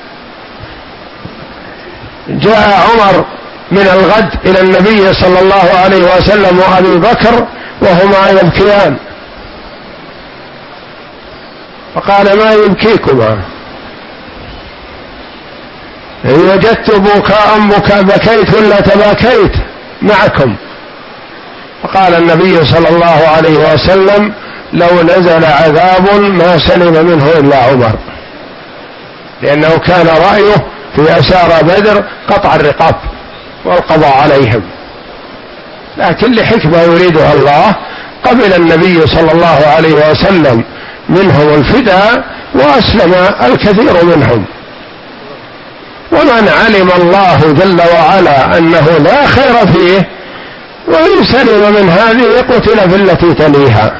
جاء عمر من الغد إلى النبي صلى الله عليه وسلم وأبي بكر وهما يبكيان، فقال ما يبكيكما؟ إن وجدت بكاء بكاء بكيت ولا تباكيت معكم. فقال النبي صلى الله عليه وسلم لو نزل عذاب ما سلم منه إلا عمر، لأنه كان رأيه في أسارى بدر قطع الرقاب والقضاء عليهم، لكن لحكمة يريدها الله قبل النبي صلى الله عليه وسلم منهم الفداء وأسلم الكثير منهم. ومن علم الله جل وعلا أنه لا خير فيه وإن سلم من هذه قتل في التي تليها،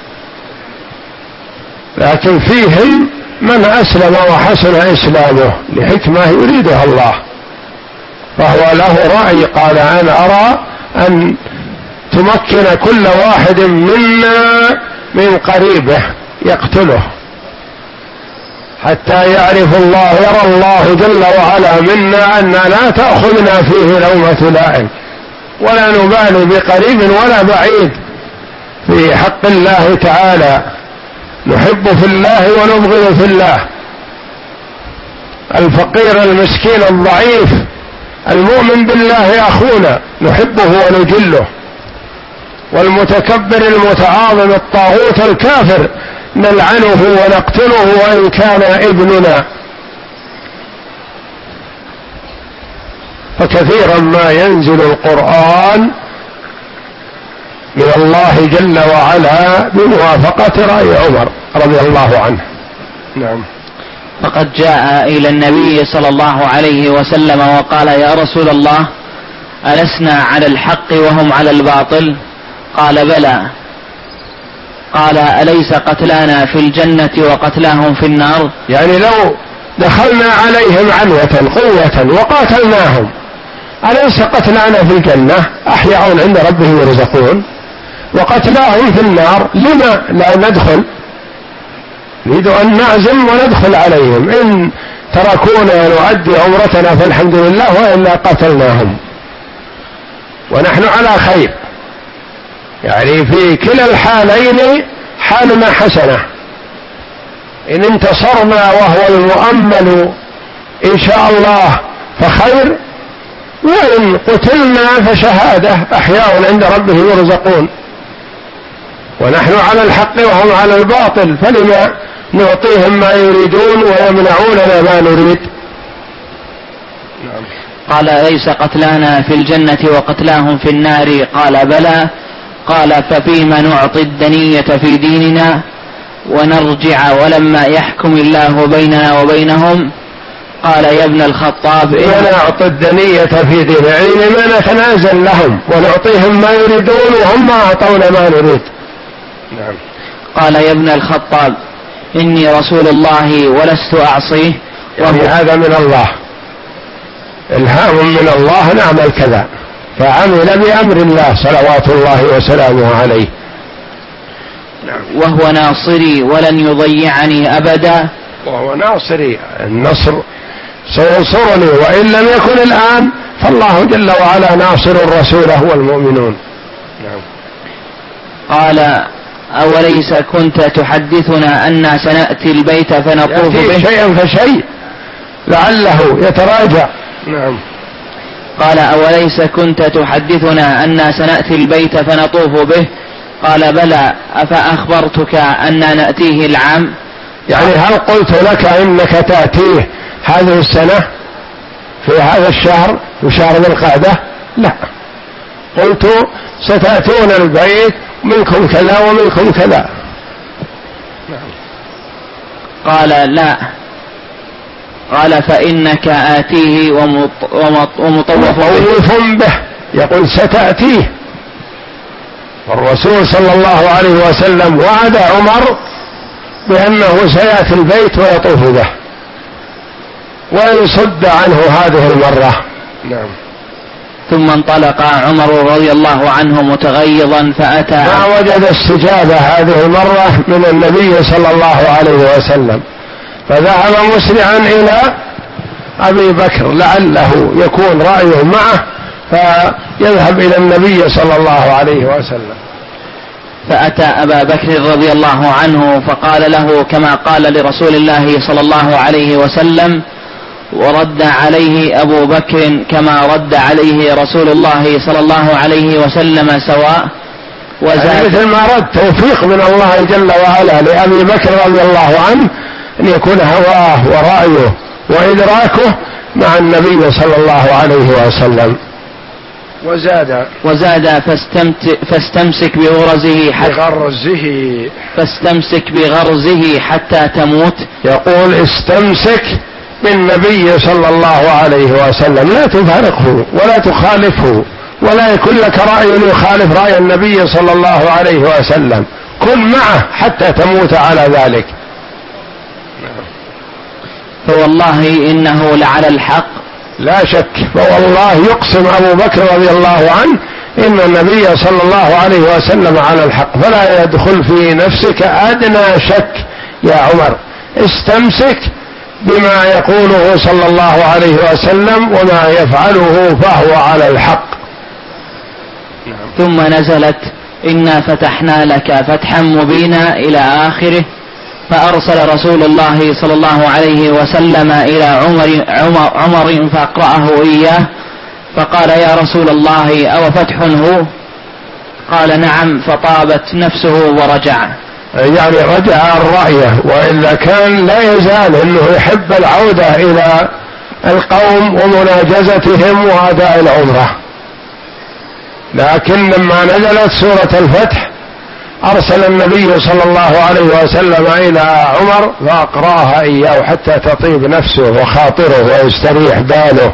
لكن فيهم من أسلم وحسن إسلامه لحكمة يريدها الله، فهو له رأي، قال أنا أرى أن تمكن كل واحد منا من قريبه يقتله حتى يعرف الله، يرى الله جل وعلا منا أن لا تأخذنا فيه لومة لائم، ولا نبالي بقريب ولا بعيد في حق الله تعالى، نحب في الله ونبغض في الله. الفقير المسكين الضعيف المؤمن بالله أخونا نحبه ونجله، والمتكبر المتعاظم الطاغوت الكافر نلعنه ونقتله وإن كان ابننا. فكثيرا ما ينزل القرآن من الله جل وعلا بموافقة رأي عمر رضي الله عنه. نعم. فقد جاء إلى النبي صلى الله عليه وسلم وقال يا رسول الله ألسنا على الحق وهم على الباطل؟ قال بلى. قال أليس قتلانا في الجنة وقتلاهم في النار؟ يعني لو دخلنا عليهم عنوة قوة وقاتلناهم أليس قتلانا في الجنة أحياء عند ربهم يرزقون، وقتلاهم في النار لما لا ندخل؟ نريد أن نعزم وندخل عليهم، إن تركونا نؤدي عمرتنا فالحمد لله، وإلا قتلناهم ونحن على خير. يعني في كلا الحالين حالنا حسنة، إن انتصرنا وهو المؤمل إن شاء الله فخير، وإن قتلنا فشهادة أحياء عند ربهم يرزقون، ونحن على الحق وهم على الباطل، فلما نعطيهم ما يريدون ويمنعوننا ما نريد؟ قال أليس قتلانا في الجنة وقتلاهم في النار؟ قال بلى. قال ففيما نعطي الدنية في ديننا ونرجع ولما يحكم الله بيننا وبينهم؟ قال يا ابن الخطاب إن نعطي الدنية في ديننا يعني ما نتنازل لهم ونعطيهم ما يريدون وهم ما أعطونا ما نريد. نعم. قال يا ابن الخطاب إني رسول الله ولست أعصيه. يعني هذا من الله، إلهام من الله نعمل كذا، فعمل بأمر الله صلوات الله وسلامه عليه. وهو ناصري ولن يضيعني أبدا. وهو ناصري، النصر سينصرني وإن لم يكن الآن فالله جل وعلا ناصر رسوله والمؤمنون. نعم. قال أوليس كنت تحدثنا أن سنأتي البيت فنطوف به؟ شيئا فشيء، لعله يتراجع. نعم. قال أوليس كنت تحدثنا أن سنأتي البيت فنطوف به؟ قال بلى، أفأخبرتك أن نأتيه العام؟ يعني هل قلت لك إنك تأتيه هذه السنة في هذا الشهر وشهر ذي القعدة؟ لا، قلت ستأتون البيت منكم كذا ومنكم كذا. قال لا. قال فإنك آتيه ومطوف به. يقول ستأتيه، والرسول صلى الله عليه وسلم وعد عمر بأنه سيأتي البيت ويطوف به ويصد عنه هذه المرة. نعم. ثم انطلق عمر رضي الله عنه متغيظا فأتى، ما وجد استجابة هذه المرة من النبي صلى الله عليه وسلم، فذهب مسرعا إلى أبي بكر لعله يكون رأيه معه فيذهب إلى النبي صلى الله عليه وسلم. فأتى أبا بكر رضي الله عنه فقال له كما قال لرسول الله صلى الله عليه وسلم، ورد عليه أبو بكر كما رد عليه رسول الله صلى الله عليه وسلم سواء. وزاد مثل ما رد توفيق من الله جل وعلا لأبي بكر رضي الله عنه أن يكون هواه ورأيه وإدراكه مع النبي صلى الله عليه وسلم. وزاد وزاد فاستمسك بغرزه حتى بغرزه فاستمسك بغرزه حتى تموت. يقول استمسك بالنبي صلى الله عليه وسلم، لا تفارقه ولا تخالفه ولا يكون لك رأي يخالف رأي النبي صلى الله عليه وسلم، كن معه حتى تموت على ذلك. فوالله إنه لعلى الحق. لا شك، فوالله يقسم أبو بكر رضي الله عنه إن النبي صلى الله عليه وسلم على الحق، فلا يدخل في نفسك أدنى شك يا عمر، استمسك بما يقوله صلى الله عليه وسلم وما يفعله فهو على الحق. ثم نزلت إنا فتحنا لك فتحا مبينا إلى آخره. فأرسل رسول الله صلى الله عليه وسلم إلى عمر, عمر, عمر فأقرأه إياه فقال يا رسول الله أو فتح هو؟ قال نعم، فطابت نفسه ورجع. يعني رجع عن رأيه، وإلا كان لا يزال أنه يحب العودة إلى القوم ومناجزتهم وأداء العمرة، لكن لما نزلت سورة الفتح أرسل النبي صلى الله عليه وسلم إلى عمر فأقرأها إياه حتى تطيب نفسه وخاطره ويستريح باله.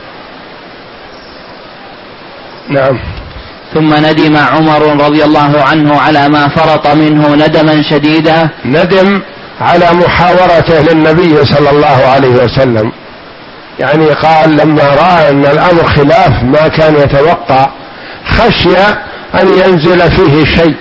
نعم. ثم ندم عمر رضي الله عنه على ما فرط منه ندما شديدا. ندم على محاورته للنبي صلى الله عليه وسلم، يعني قال لما رأى أن الأمر خلاف ما كان يتوقع خشي أن ينزل فيه شيء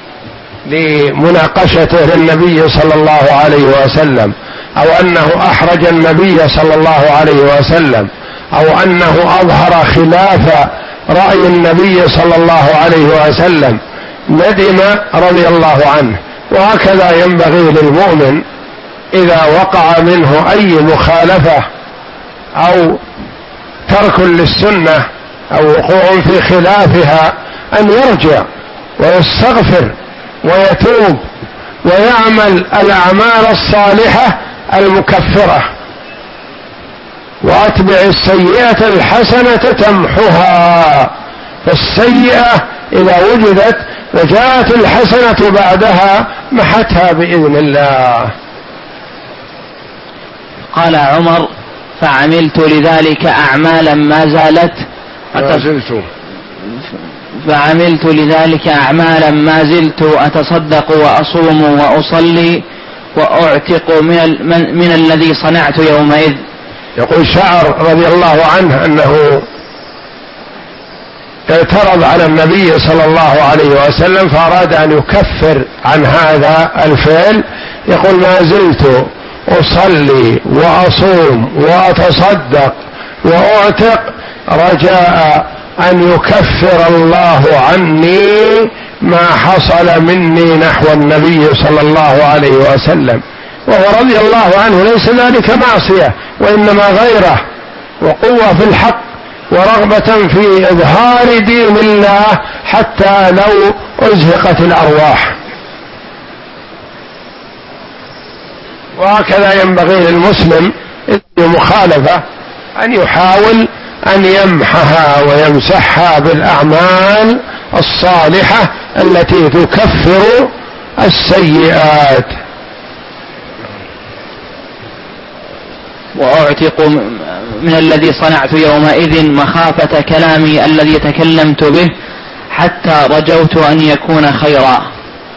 لمناقشته للنبي صلى الله عليه وسلم، أو أنه أحرج النبي صلى الله عليه وسلم، أو أنه أظهر خلاف رأي النبي صلى الله عليه وسلم، ندم رضي الله عنه. وهكذا ينبغي للمؤمن إذا وقع منه أي مخالفة أو ترك للسنة أو وقوع في خلافها أن يرجع ويستغفر ويتوب ويعمل الأعمال الصالحة المكفرة، وأتبع السيئة الحسنة تمحها، فالسيئة إذا وجدت وجاءت الحسنة بعدها محتها بإذن الله. قال عمر فعملت لذلك أعمالا ما زالت ما زلت فعملت لذلك أعمالا ما زلت أتصدق وأصوم وأصلي وأعتق من, من, من الذي صنعت يومئذ. يقول شعر رضي الله عنه أنه اعترض على النبي صلى الله عليه وسلم فأراد أن يكفر عن هذا الفعل، يقول ما زلت أصلي وأصوم وأتصدق وأعتق رجاء أن يكفر الله عني ما حصل مني نحو النبي صلى الله عليه وسلم وهو رضي الله عنه ليس ذلك معصية، وإنما غيره وقوة في الحق ورغبة في إظهار دين الله حتى لو أزهقت الأرواح. وهكذا ينبغي للمسلم إذا مخالفة أن يحاول أن يمحها ويمسحها بالأعمال الصالحة التي تكفر السيئات. وأعتق من الذي صنعت يومئذ مخافة كلامي الذي تكلمت به حتى رجوت أن يكون خيرا.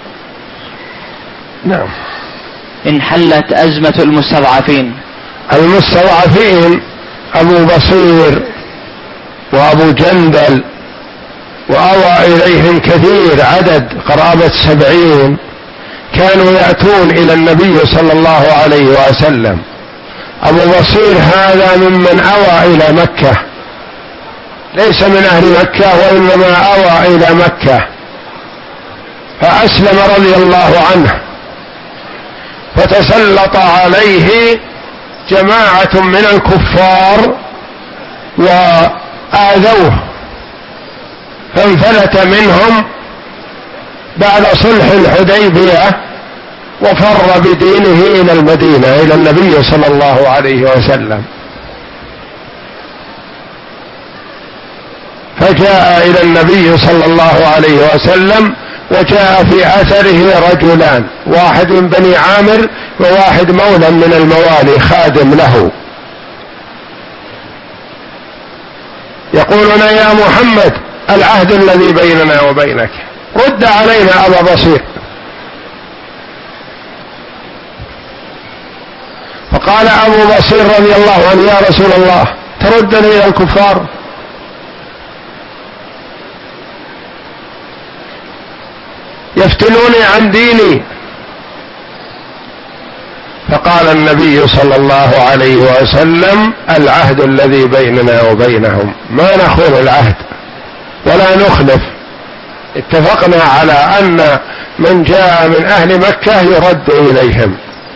نعم. انحلت أزمة المستضعفين. المستضعفين أبو بصير وأبو جندل وأوى إليهم كثير عدد قرابة سبعين، كانوا يأتون إلى النبي صلى الله عليه وسلم. أبو بصير هذا ممن أوى إلى مكة، ليس من أهل مكة وإنما أوى إلى مكة، فأسلم رضي الله عنه، فتسلط عليه جماعة من الكفار وآذوه، فانفلت منهم بعد صلح الحديبية وفر بدينه إلى المدينة إلى النبي صلى الله عليه وسلم. فجاء إلى النبي صلى الله عليه وسلم، وجاء في أثره رجلان، واحد من بني عامر وواحد مولى من الموالي خادم له، يقولون يا محمد العهد الذي بيننا وبينك رد علينا أبا بصير. فقال أبو بصير رضي الله عنه يا رسول الله تردني إلى الكفار؟ يفتنوني عن ديني. فقال النبي صلى الله عليه وسلم العهد الذي بيننا وبينهم ما نخون العهد ولا نخلف، اتفقنا على أن من جاء من أهل مكة يرد إليهم،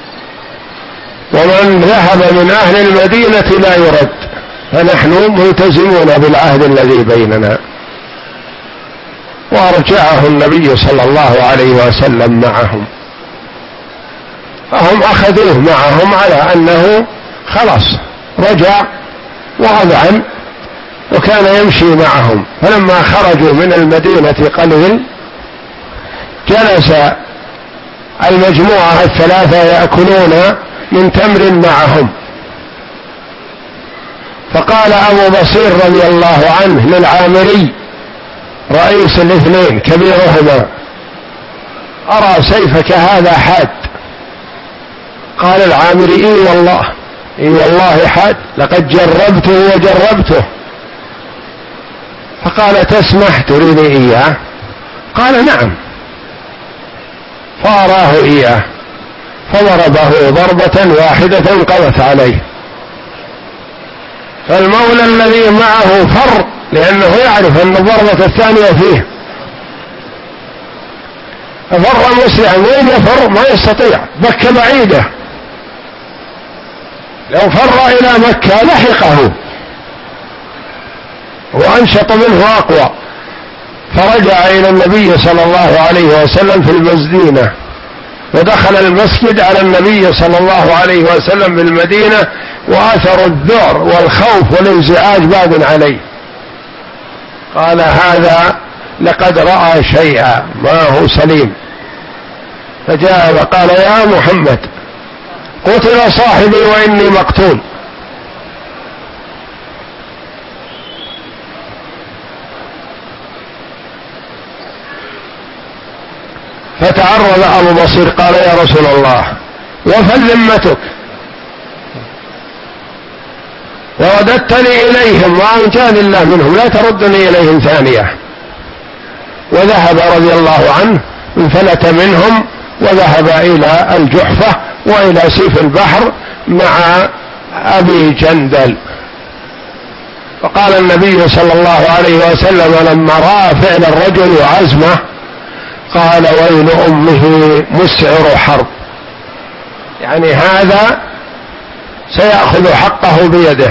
ومن ذهب من أهل المدينة لا يرد، فنحن ملتزمون بالعهد الذي بيننا. وارجعه النبي صلى الله عليه وسلم معهم، فهم أخذوه معهم على أنه خلاص رجع وأذعن، وكان يمشي معهم. فلما خرجوا من المدينة قليل جلس المجموعة الثلاثة يأكلون من تمر معهم، فقال أبو بصير رضي الله عنه للعامري رئيس الاثنين كبيرهما أرى سيفك هذا حاد. قال العامري إي والله إي والله حاد، لقد جربته وجربته. فقال تسمح تريد إياه؟ قال نعم. فأراه إياه فضربه ضربة واحدة قضت عليه، فالمولى الذي معه فر لأنه يعرف أن الضربة الثانية فيه، ففر مسرعا. وين يفر؟ ما يستطيع، بك بعيدة، لو فر إلى مكة لحقه وأنشط منه أقوى. فرجع إلى النبي صلى الله عليه وسلم في المدينة، ودخل المسجد على النبي صلى الله عليه وسلم بالمدينة، وأثر الذعر والخوف والانزعاج باد عليه. قال هذا لقد رأى شيئا ما هو سليم. فجاء وقال يا محمد قتل صاحبي وإني مقتول. فتعرض أبو بصير قال يا رسول الله وفل ذمتك، ورددتني إليهم وأنجاني الله منهم، لا تردني إليهم ثانية. وذهب رضي الله عنه، انفلت منهم وذهب إلى الجحفة وإلى سيف البحر مع أبي جندل. فقال النبي صلى الله عليه وسلم لما رأى فعل الرجل وعزمه قال ويل أمه مسعر حرب، يعني هذا سيأخذ حقه بيده.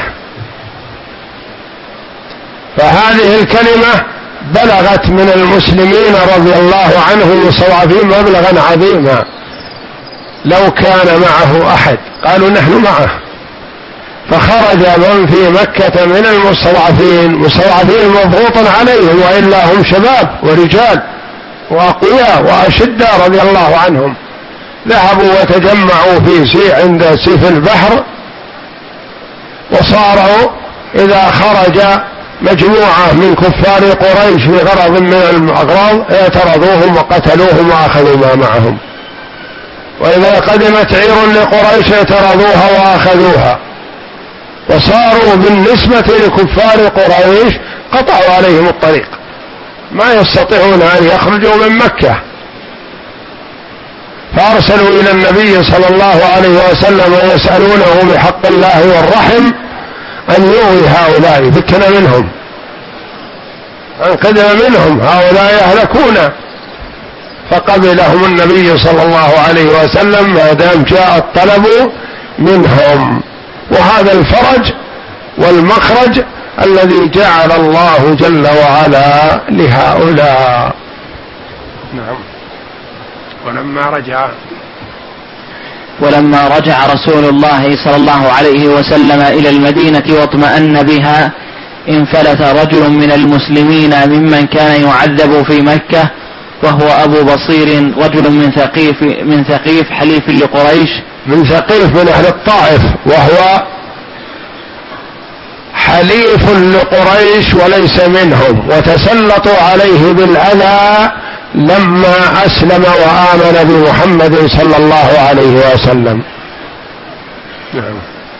فهذه الكلمة بلغت من المسلمين رضي الله عنهم المستضعفين مبلغا عظيما. لو كان معه أحد قالوا نحن معه، فخرج من في مكة من المستضعفين مستضعفين مضغوطا عليهم، وإلا هم شباب ورجال وأقوياء وأشداء رضي الله عنهم، ذهبوا وتجمعوا في سي عند سيف البحر، وصاروا إذا خرج مجموعة من كفار قريش في غرض من الأغراض اعترضوهم وقتلوهم وأخذوا ما معهم، وإذا قدمت عير لقريش اعترضوها وأخذوها، وصاروا بالنسبة لكفار قريش قطعوا عليهم الطريق، ما يستطيعون أن يخرجوا من مكة. فأرسلوا إلى النبي صلى الله عليه وسلم ويسألونه بحق الله والرحم أن يوي هؤلاء، ذكنا منهم، أنقذنا منهم، هؤلاء يهلكون. فقبلهم النبي صلى الله عليه وسلم ما دام جاء الطلب منهم. وهذا الفرج والمخرج الذي جعل الله جل وعلا لهؤلاء. نعم. ولما رجع ولما رجع رسول الله صلى الله عليه وسلم إلى المدينة واطمأن بها، انفلت رجل من المسلمين ممن كان يعذب في مكة، وهو أبو بصير، رجل من ثقيف من ثقيف حليف لقريش، من ثقيف من أهل الطائف، وهو حليف لقريش وليس منهم، وتسلطوا عليه بالأذى لما أسلم وآمن بمحمد صلى الله عليه وسلم. نعم.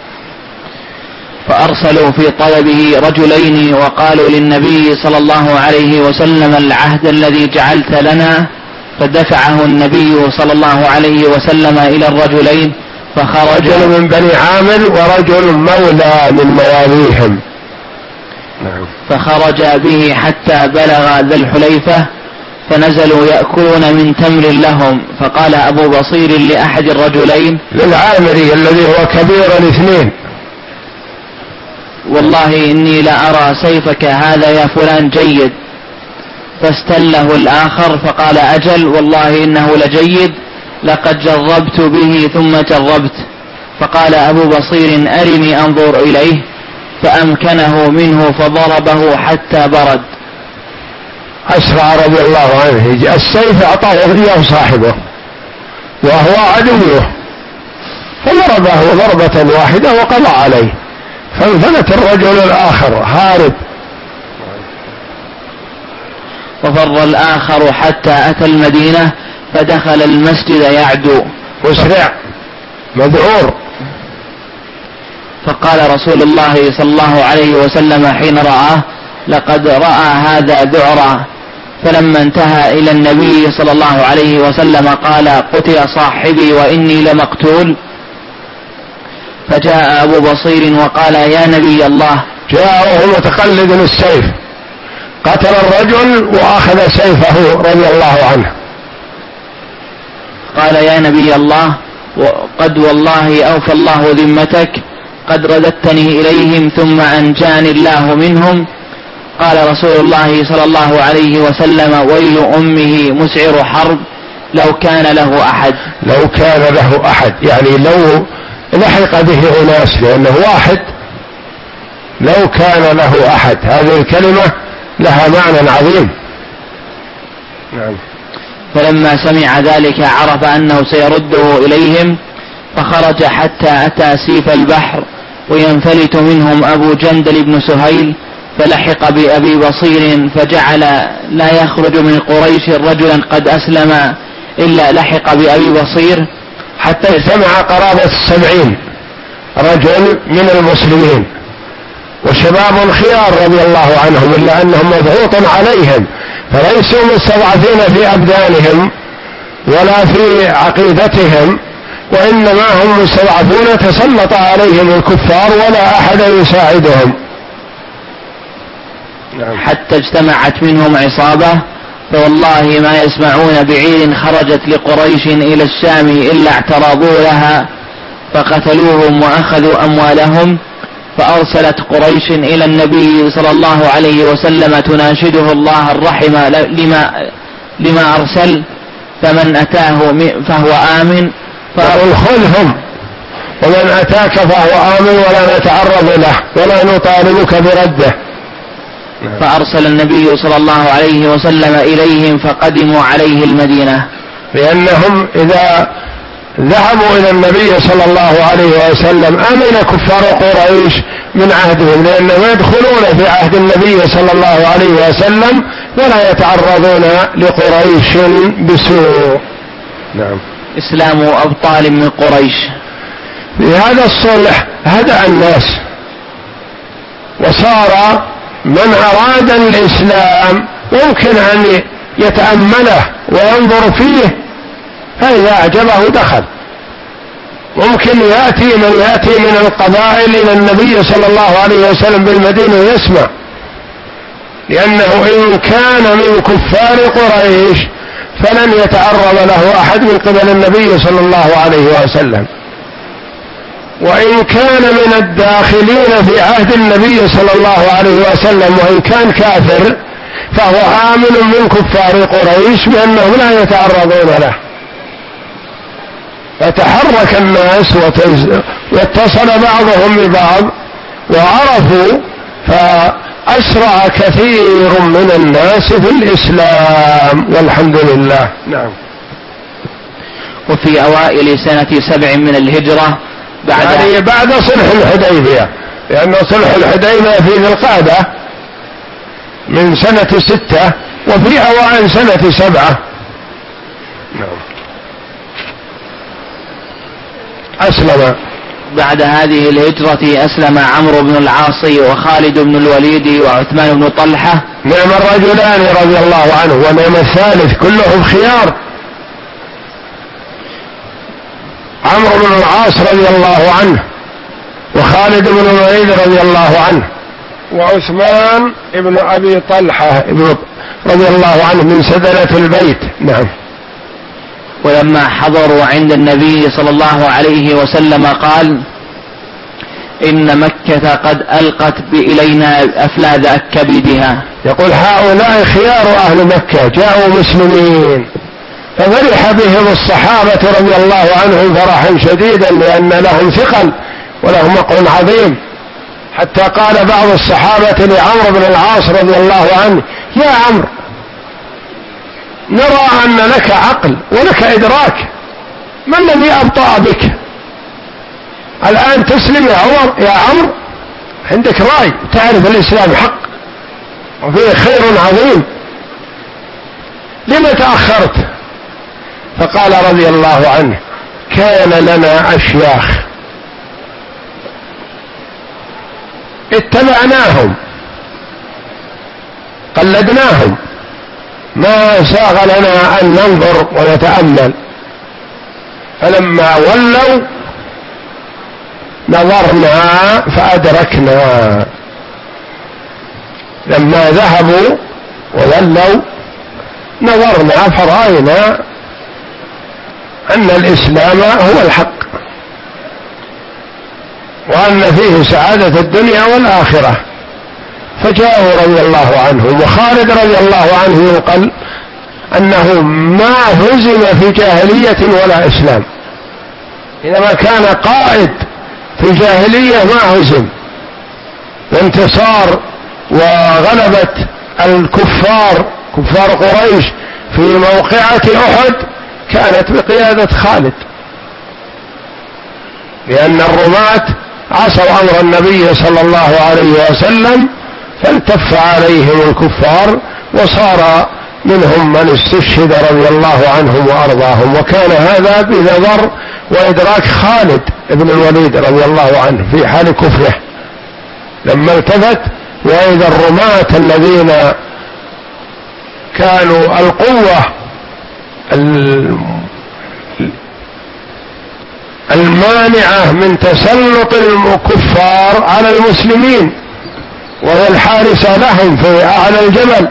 فأرسلوا في طلبه رجلين وقالوا للنبي صلى الله عليه وسلم العهد الذي جعلت لنا، فدفعه النبي صلى الله عليه وسلم إلى الرجلين، فخرج رجل من بني عامر ورجل مولى من مواليهم. نعم. فخرج به حتى بلغ ذا الحليفة، فنزلوا يأكلون من تمر لهم، فقال أبو بصير لأحد الرجلين للعامري الذي هو كبير الاثنين: والله إني لأرى سيفك هذا يا فلان جيد. فاستله الآخر فقال أجل والله إنه لجيد، لقد جربت به ثم جربت. فقال أبو بصير أرني أنظر إليه، فأمكنه منه فضربه حتى برد. أسرع رضي الله عنه، السيف أعطاه إياه صاحبه وهو عدوه، فضربه ضربة واحدة وقضى عليه، فانفلت الرجل الآخر هارب. وفر الآخر حتى أتى المدينة، فدخل المسجد يعدو مسرع مذعور. فقال رسول الله صلى الله عليه وسلم حين رآه: لقد رأى هذا ذعرا. فلما انتهى إلى النبي صلى الله عليه وسلم قال: قتل صاحبي وإني لمقتول. فجاء أبو بصير وقال: يا نبي الله. جاء وهو متقلد السيف، قتل الرجل وأخذ سيفه رضي الله عنه. قال: يا نبي الله، قد والله أوفى الله ذمتك، قد رددتني إليهم ثم أنجاني الله منهم. قال رسول الله صلى الله عليه وسلم: ويل أمه مسعر حرب، لو كان له أحد. لو كان له أحد يعني لو لحق به أناس، لأنه واحد. لو كان له أحد، هذه الكلمة لها معنى عظيم. نعم. فلما سمع ذلك عرف أنه سيرده إليهم، فخرج حتى أتى سيف البحر، وينفلت منهم أبو جندل بن سهيل، فلحق بأبي بصير، فجعل لا يخرج من قريش رجلا قد أسلم إلا لحق بأبي بصير، حتى اجتمع قرابة السبعين رجل من المسلمين، وشباب خيار رضي الله عنهم، إلا أنهم مضغوط عليهم، فليسوا مستضعفين في أبدانهم ولا في عقيدتهم، وإنما هم مستضعفون تسلط عليهم الكفار ولا أحد يساعدهم. حتى اجتمعت منهم عصابة، فوالله ما يسمعون بعير خرجت لقريش إلى الشام إلا اعترضوا لها فقتلوهم وأخذوا أموالهم، فأرسلت قريش إلى النبي صلى الله عليه وسلم تناشده الله الرحم لما, لما أرسل، فمن أتاه فهو آمن. فقل خذهم ومن أتاك فهو آمن ولا نتعرض له ولا نطالبك برده. فأرسل النبي صلى الله عليه وسلم إليهم فقدموا عليه المدينة، لأنهم إذا ذهبوا إلى النبي صلى الله عليه وسلم أمن كفار قريش من عهدهم، لأنهم يدخلون في عهد النبي صلى الله عليه وسلم ولا يتعرضون لقريش بسوء. نعم. إسلام أبطال من قريش. في هذا الصلح هدأ الناس، وصار من أراد الإسلام يمكن أن يتأمله وينظر فيه، فإذا أعجبه دخل. ممكن يأتي من يأتي من القبائل إلى النبي صلى الله عليه وسلم بالمدينة يسمع، لأنه إن كان من كفار قريش فلن يتعرض له أحد من قبل النبي صلى الله عليه وسلم، وإن كان من الداخلين في عهد النبي صلى الله عليه وسلم وإن كان كافر فهو آمن من كفار قريش بأنهم لا يتعرضون له. فتحرك الناس واتصل بعضهم ببعض وعرفوا، فأسرع كثير من الناس في الإسلام والحمد لله. نعم. وفي أوائل سنة سبع من الهجرة بعد يعني بعد صلح الحديبية، لأن صلح الحديبية في ذي القعدة من سنة ستة وفي أوائل سنة سبعة. نعم. أسلم بعد هذه الهجرة أسلم عمرو بن العاص وخالد بن الوليد وعثمان بن طلحة. نعم الرجلان رضي الله عنه، ونعم الثالث، كلهم خيار. عمرو بن العاص رضي الله عنه، وخالد بن الوليد رضي الله عنه، وعثمان بن أبي طلحة رضي الله عنه من سدنة البيت. نعم. ولما حضروا عند النبي صلى الله عليه وسلم قال: إن مكة قد ألقت إلينا أفلاذ كبدها. يقول هؤلاء خيار أهل مكة جاءوا مسلمين، ففرح بهم الصحابة رضي الله عنهم فرحا شديدا، لأن لهم ثقل ولهم مقع عظيم، حتى قال بعض الصحابة لعمرو بن العاص رضي الله عنه: يا عمرو، نرى أن لك عقل ولك إدراك، ما الذي أبطأ بك؟ الآن تسلم يا عمر يا عمرو، عندك رأي، تعرف الإسلام حق وفيه خير عظيم، لما تأخرت؟ فقال رضي الله عنه: كان لنا أشياخ اتبعناهم قلدناهم، ما ساغ لنا أن ننظر ونتأمل، فلما ولوا نظرنا فأدركنا. لما ذهبوا وولوا نظرنا فرأينا أن الإسلام هو الحق، وأن فيه سعادة الدنيا والآخرة، فجاءوا رضي الله عنهم. وخالد رضي الله عنه يقال أنه ما هزم في جاهلية ولا إسلام، إنما كان قائد في الجاهلية ما هزم، وانتصار وغلبة الكفار كفار قريش في موقعة أحد كانت بقيادة خالد، لأن الرماة عصوا أمر النبي صلى الله عليه وسلم فالتف عليهم الكفار، وصار منهم من استشهد رضي الله عنهم وأرضاهم. وكان هذا بنظر وإدراك خالد بن الوليد رضي الله عنه في حال كفره، لما التفت وإذا الرماة الذين كانوا القوة المانعة من تسلط الكفار على المسلمين وهي الحارسة لهم في أعلى الجبل،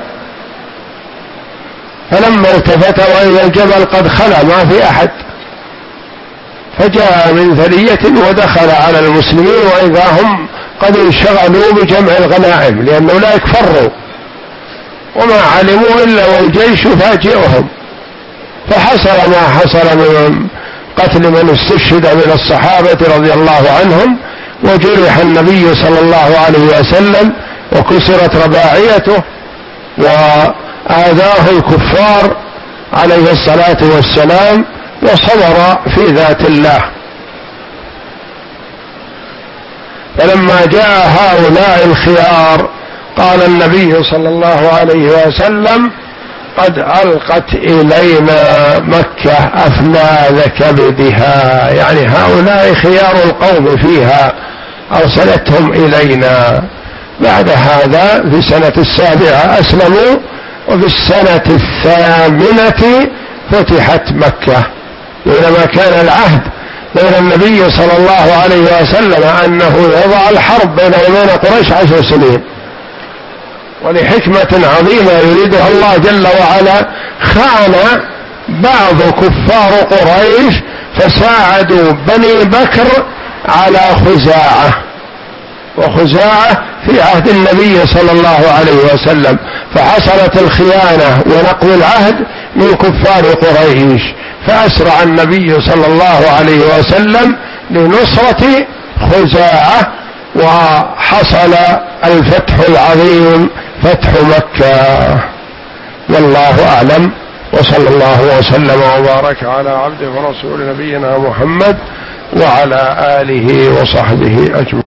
فلما التفت وإذا الجبل قد خلا ما في أحد، فجاء من ثنية ودخل على المسلمين وإذا هم قد انشغلوا بجمع الغنائم، لأن أولئك فروا وما علموا إلا والجيش فاجئهم، فحصل ما حصل من قتل من استشهد من الصحابة رضي الله عنهم، وجرح النبي صلى الله عليه وسلم وكسرت رباعيته وآذاه الكفار عليه الصلاة والسلام، وصبر في ذات الله. فلما جاء هؤلاء الخيار قال النبي صلى الله عليه وسلم: قد ألقت إلينا مكة أفناذ كبدها، يعني هؤلاء خيار القوم فيها أرسلتهم إلينا. بعد هذا في السنة السابعة أسلموا، وفي السنة الثامنة فتحت مكة، بينما كان العهد بين النبي صلى الله عليه وسلم أنه يضع الحرب بين وبين قريش عشر سنين، ولحكمة عظيمة يريدها الله جل وعلا خان بعض كفار قريش فساعدوا بني بكر على خزاعة، وخزاعة في عهد النبي صلى الله عليه وسلم، فحصلت الخيانة ونقض العهد من كفار قريش، فأسرع النبي صلى الله عليه وسلم لنصرة خزاعة، وحصل الفتح العظيم فتح مكة. والله أعلم، وصلى الله وسلم وبارك على عبده ورسول نبينا محمد وعلى آله وصحبه أجمعين.